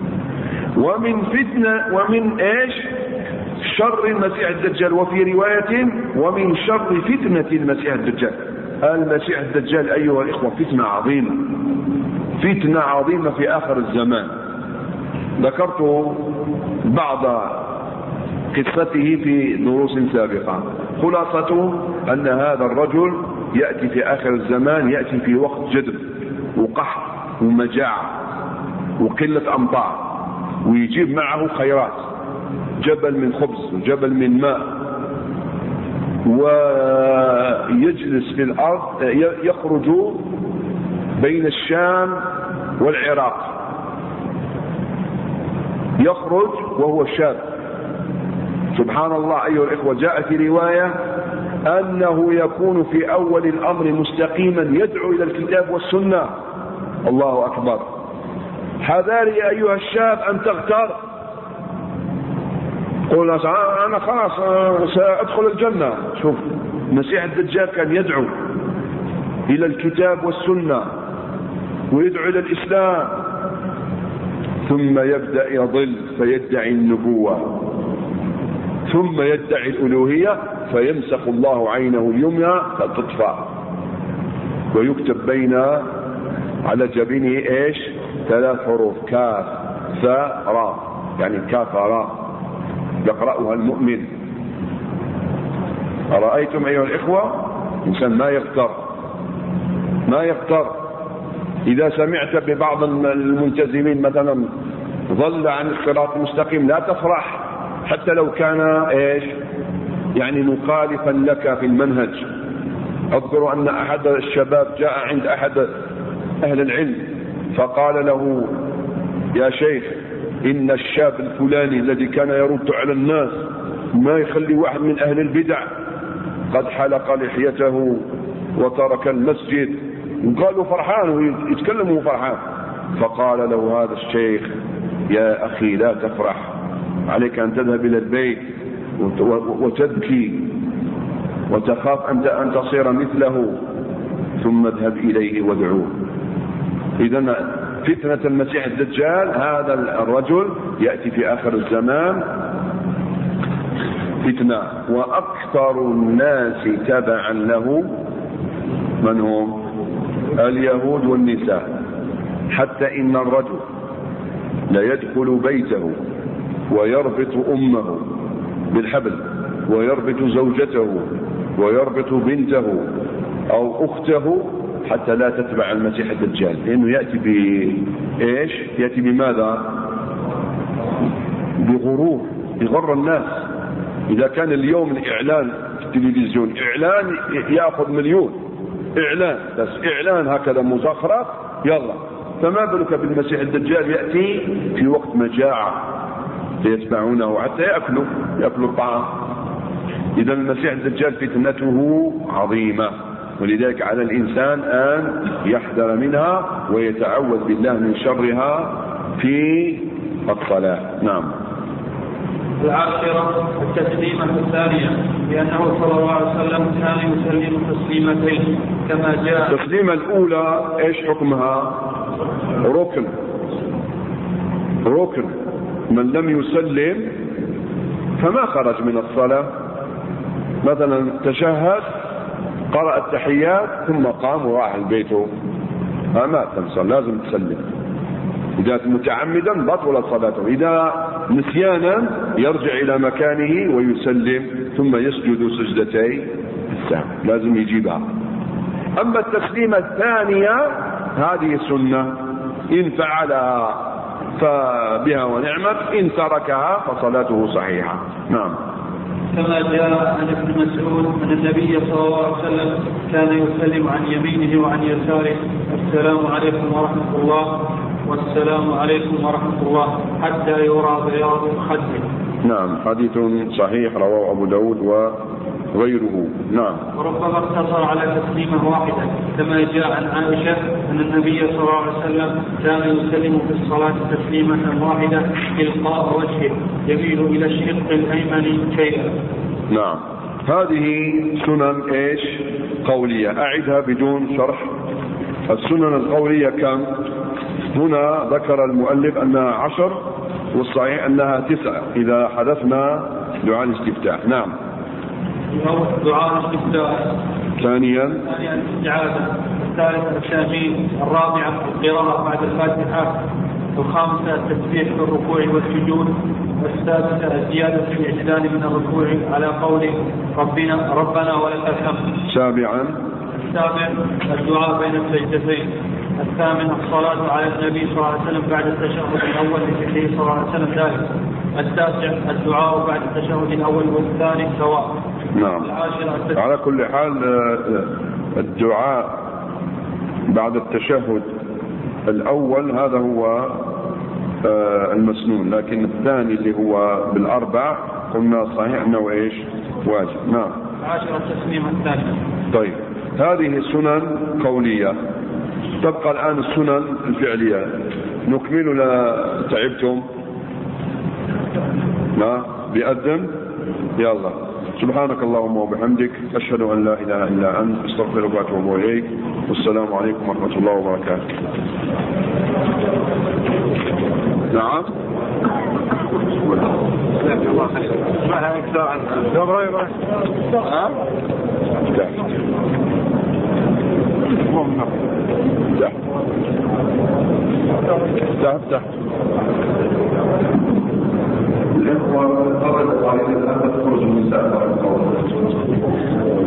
ومن إيش؟ شر المسيح الدجال. وفي رواية ومن شر فتنة المسيح الدجال. المسيح الدجال أيها الإخوة فتنة عظيمة في آخر الزمان. ذكرت بعض قصته في دروس سابقة. خلاصته أن هذا الرجل يأتي في آخر الزمان، يأتي في وقت جدب وقحط ومجاعة وقلة أمطار، ويجيب معه خيرات، جبل من خبز وجبل من ماء، ويجلس في الأرض، يخرج بين الشام والعراق، يخرج وهو شاب. سبحان الله أيها الإخوة، جاء في رواية أنه يكون في أول الأمر مستقيما يدعو إلى الكتاب والسنة. الله أكبر. حذاري أيها الشاب أن تغتر، قول أنا خلاص سأدخل الجنة. شوف، المسيح الدجال كان يدعو إلى الكتاب والسنة، ويدعو إلى الإسلام، ثم يبدأ يضل فيدعي النبوة، ثم يدعي الألوهية فيمسخ الله عينه اليمنى فتطفى، ويكتب بين على جبينه ايش؟ 3 حروف: كاف ثاء راء، يعني كافر يقرأها المؤمن. أرأيتم أيها الإخوة؟ الإنسان ما يغتر. إذا سمعت ببعض الملتزمين مثلا ضل عن الصراط المستقيم لا تفرح، حتى لو كان ايش؟ يعني مخالفا لك في المنهج. أذكر أن أحد الشباب جاء عند أحد أهل العلم فقال له: يا شيخ، إن الشاب الفلاني الذي كان يرد على الناس ما يخلي واحد من أهل البدع قد حلق لحيته وترك المسجد. وقالوا فرحان ويتكلموا فرحان. فقال له هذا الشيخ: يا أخي لا تفرح، عليك أن تذهب إلى البيت وتبكي وتخاف أن تصير مثله، ثم اذهب إليه وادعوه. إذن فتنة المسيح الدجال هذا الرجل يأتي في آخر الزمان فتنة، وأكثر الناس تبعا له من هم؟ اليهود والنساء. حتى إن الرجل لا يدخل بيته ويربط أمه بالحبل، ويربط زوجته، ويربط بنته أو أخته حتى لا تتبع المسيح الدجال، لأنه يأتي بإيش؟ يأتي بماذا؟ بغرور، يغر الناس. إذا كان اليوم الإعلان في التلفزيون إعلان يأخذ مليون إعلان، بس إعلان هكذا مزخرف، يلا، فما بالك بالمسيح الدجال يأتي في وقت مجاعة فيتبعونه حتى يأكلوا الطعام. إذا المسيح الدجال فتنته عظيمة، ولذلك على الإنسان أن يحذر منها ويتعوذ بالله من شرها في الصلاة. نعم. العاشرة التسليمة الثانية، لأنه صلى الله عليه وسلم كان يسلم تسليمتين كما جاء. التسليمة الأولى إيش حكمها؟ ركن. من لم يسلم فما خرج من الصلاة. مثلا تشهد، قرأ التحيات، ثم قام وراح لبيته، ما تنسى، لازم تسلم. إذا متعمدا بطلت صلاته، إذا نسيانا يرجع إلى مكانه ويسلم، ثم يسجد سجدتي السهو، لازم يجيبها. أما التسليمة الثانية هذه سنة، إن فعلها فبها ونعمت، إن تركها فصلاته صحيحة. نعم. كما جاء عن ابن مسعود أن النبي صلى الله عليه وسلم كان يسلم عن يمينه وعن يساره: السلام عليكم ورحمة الله، والسلام عليكم ورحمة الله، حتى يرى بياض خده. نعم، حديث صحيح رواه أبو داود وغيره. نعم. وربما اقتصر على تسليمة واحدة، كما جاء عن عائشة أن النبي صلى الله عليه وسلم كان يسلم في الصلاة تسليمة واحدة تلقاء وجهه يميل إلى الشق الأيمن شيئا. نعم. هذه سنن ايش؟ قولية. أعدها بدون شرح. السنن القولية كم؟ هنا ذكر المؤلف أنها 10، والصحيح أنها 9 إذا حدثنا دعاء الاستفتاح. نعم. دعاء الاستفتاح. ثانيا الاستعاذة. الثالثة التأمين. الرابعة القراءة بعد الفاتحة. الخامسة التسبيح في الركوع والسجود. السادسة الزيادة في الاعتدال من الركوع على قوله ربنا ولك الحمد. سابعا السابع الدعاء بين السجدتين. الثامن الصلاة على النبي صلى الله عليه وسلم بعد التشهد الأول لفعله صلى الله عليه وسلم ذلك. التاسع الدعاء بعد التشهد الأول والثاني سواء. نعم. على كل حال الدعاء بعد التشهد الأول هذا هو المسنون، لكن الثاني اللي هو بالأربع قلنا صحيح أنه إيش؟ واجب. نعم. 10 التسليمة الثانية. طيب، هذه سنن قولية. تبقى الآن السنن الفعلية، نكمل ولا تعبتم؟ لا بيقدم؟ يلا. سبحانك اللهم وبحمدك، أشهد أن لا إله إلا أنت، أستغفرك وأتوب إليك، والسلام عليكم ورحمة الله وبركاته. نعم. تحت الإخوة الأرض وعليك الأخذ خرج من ساعة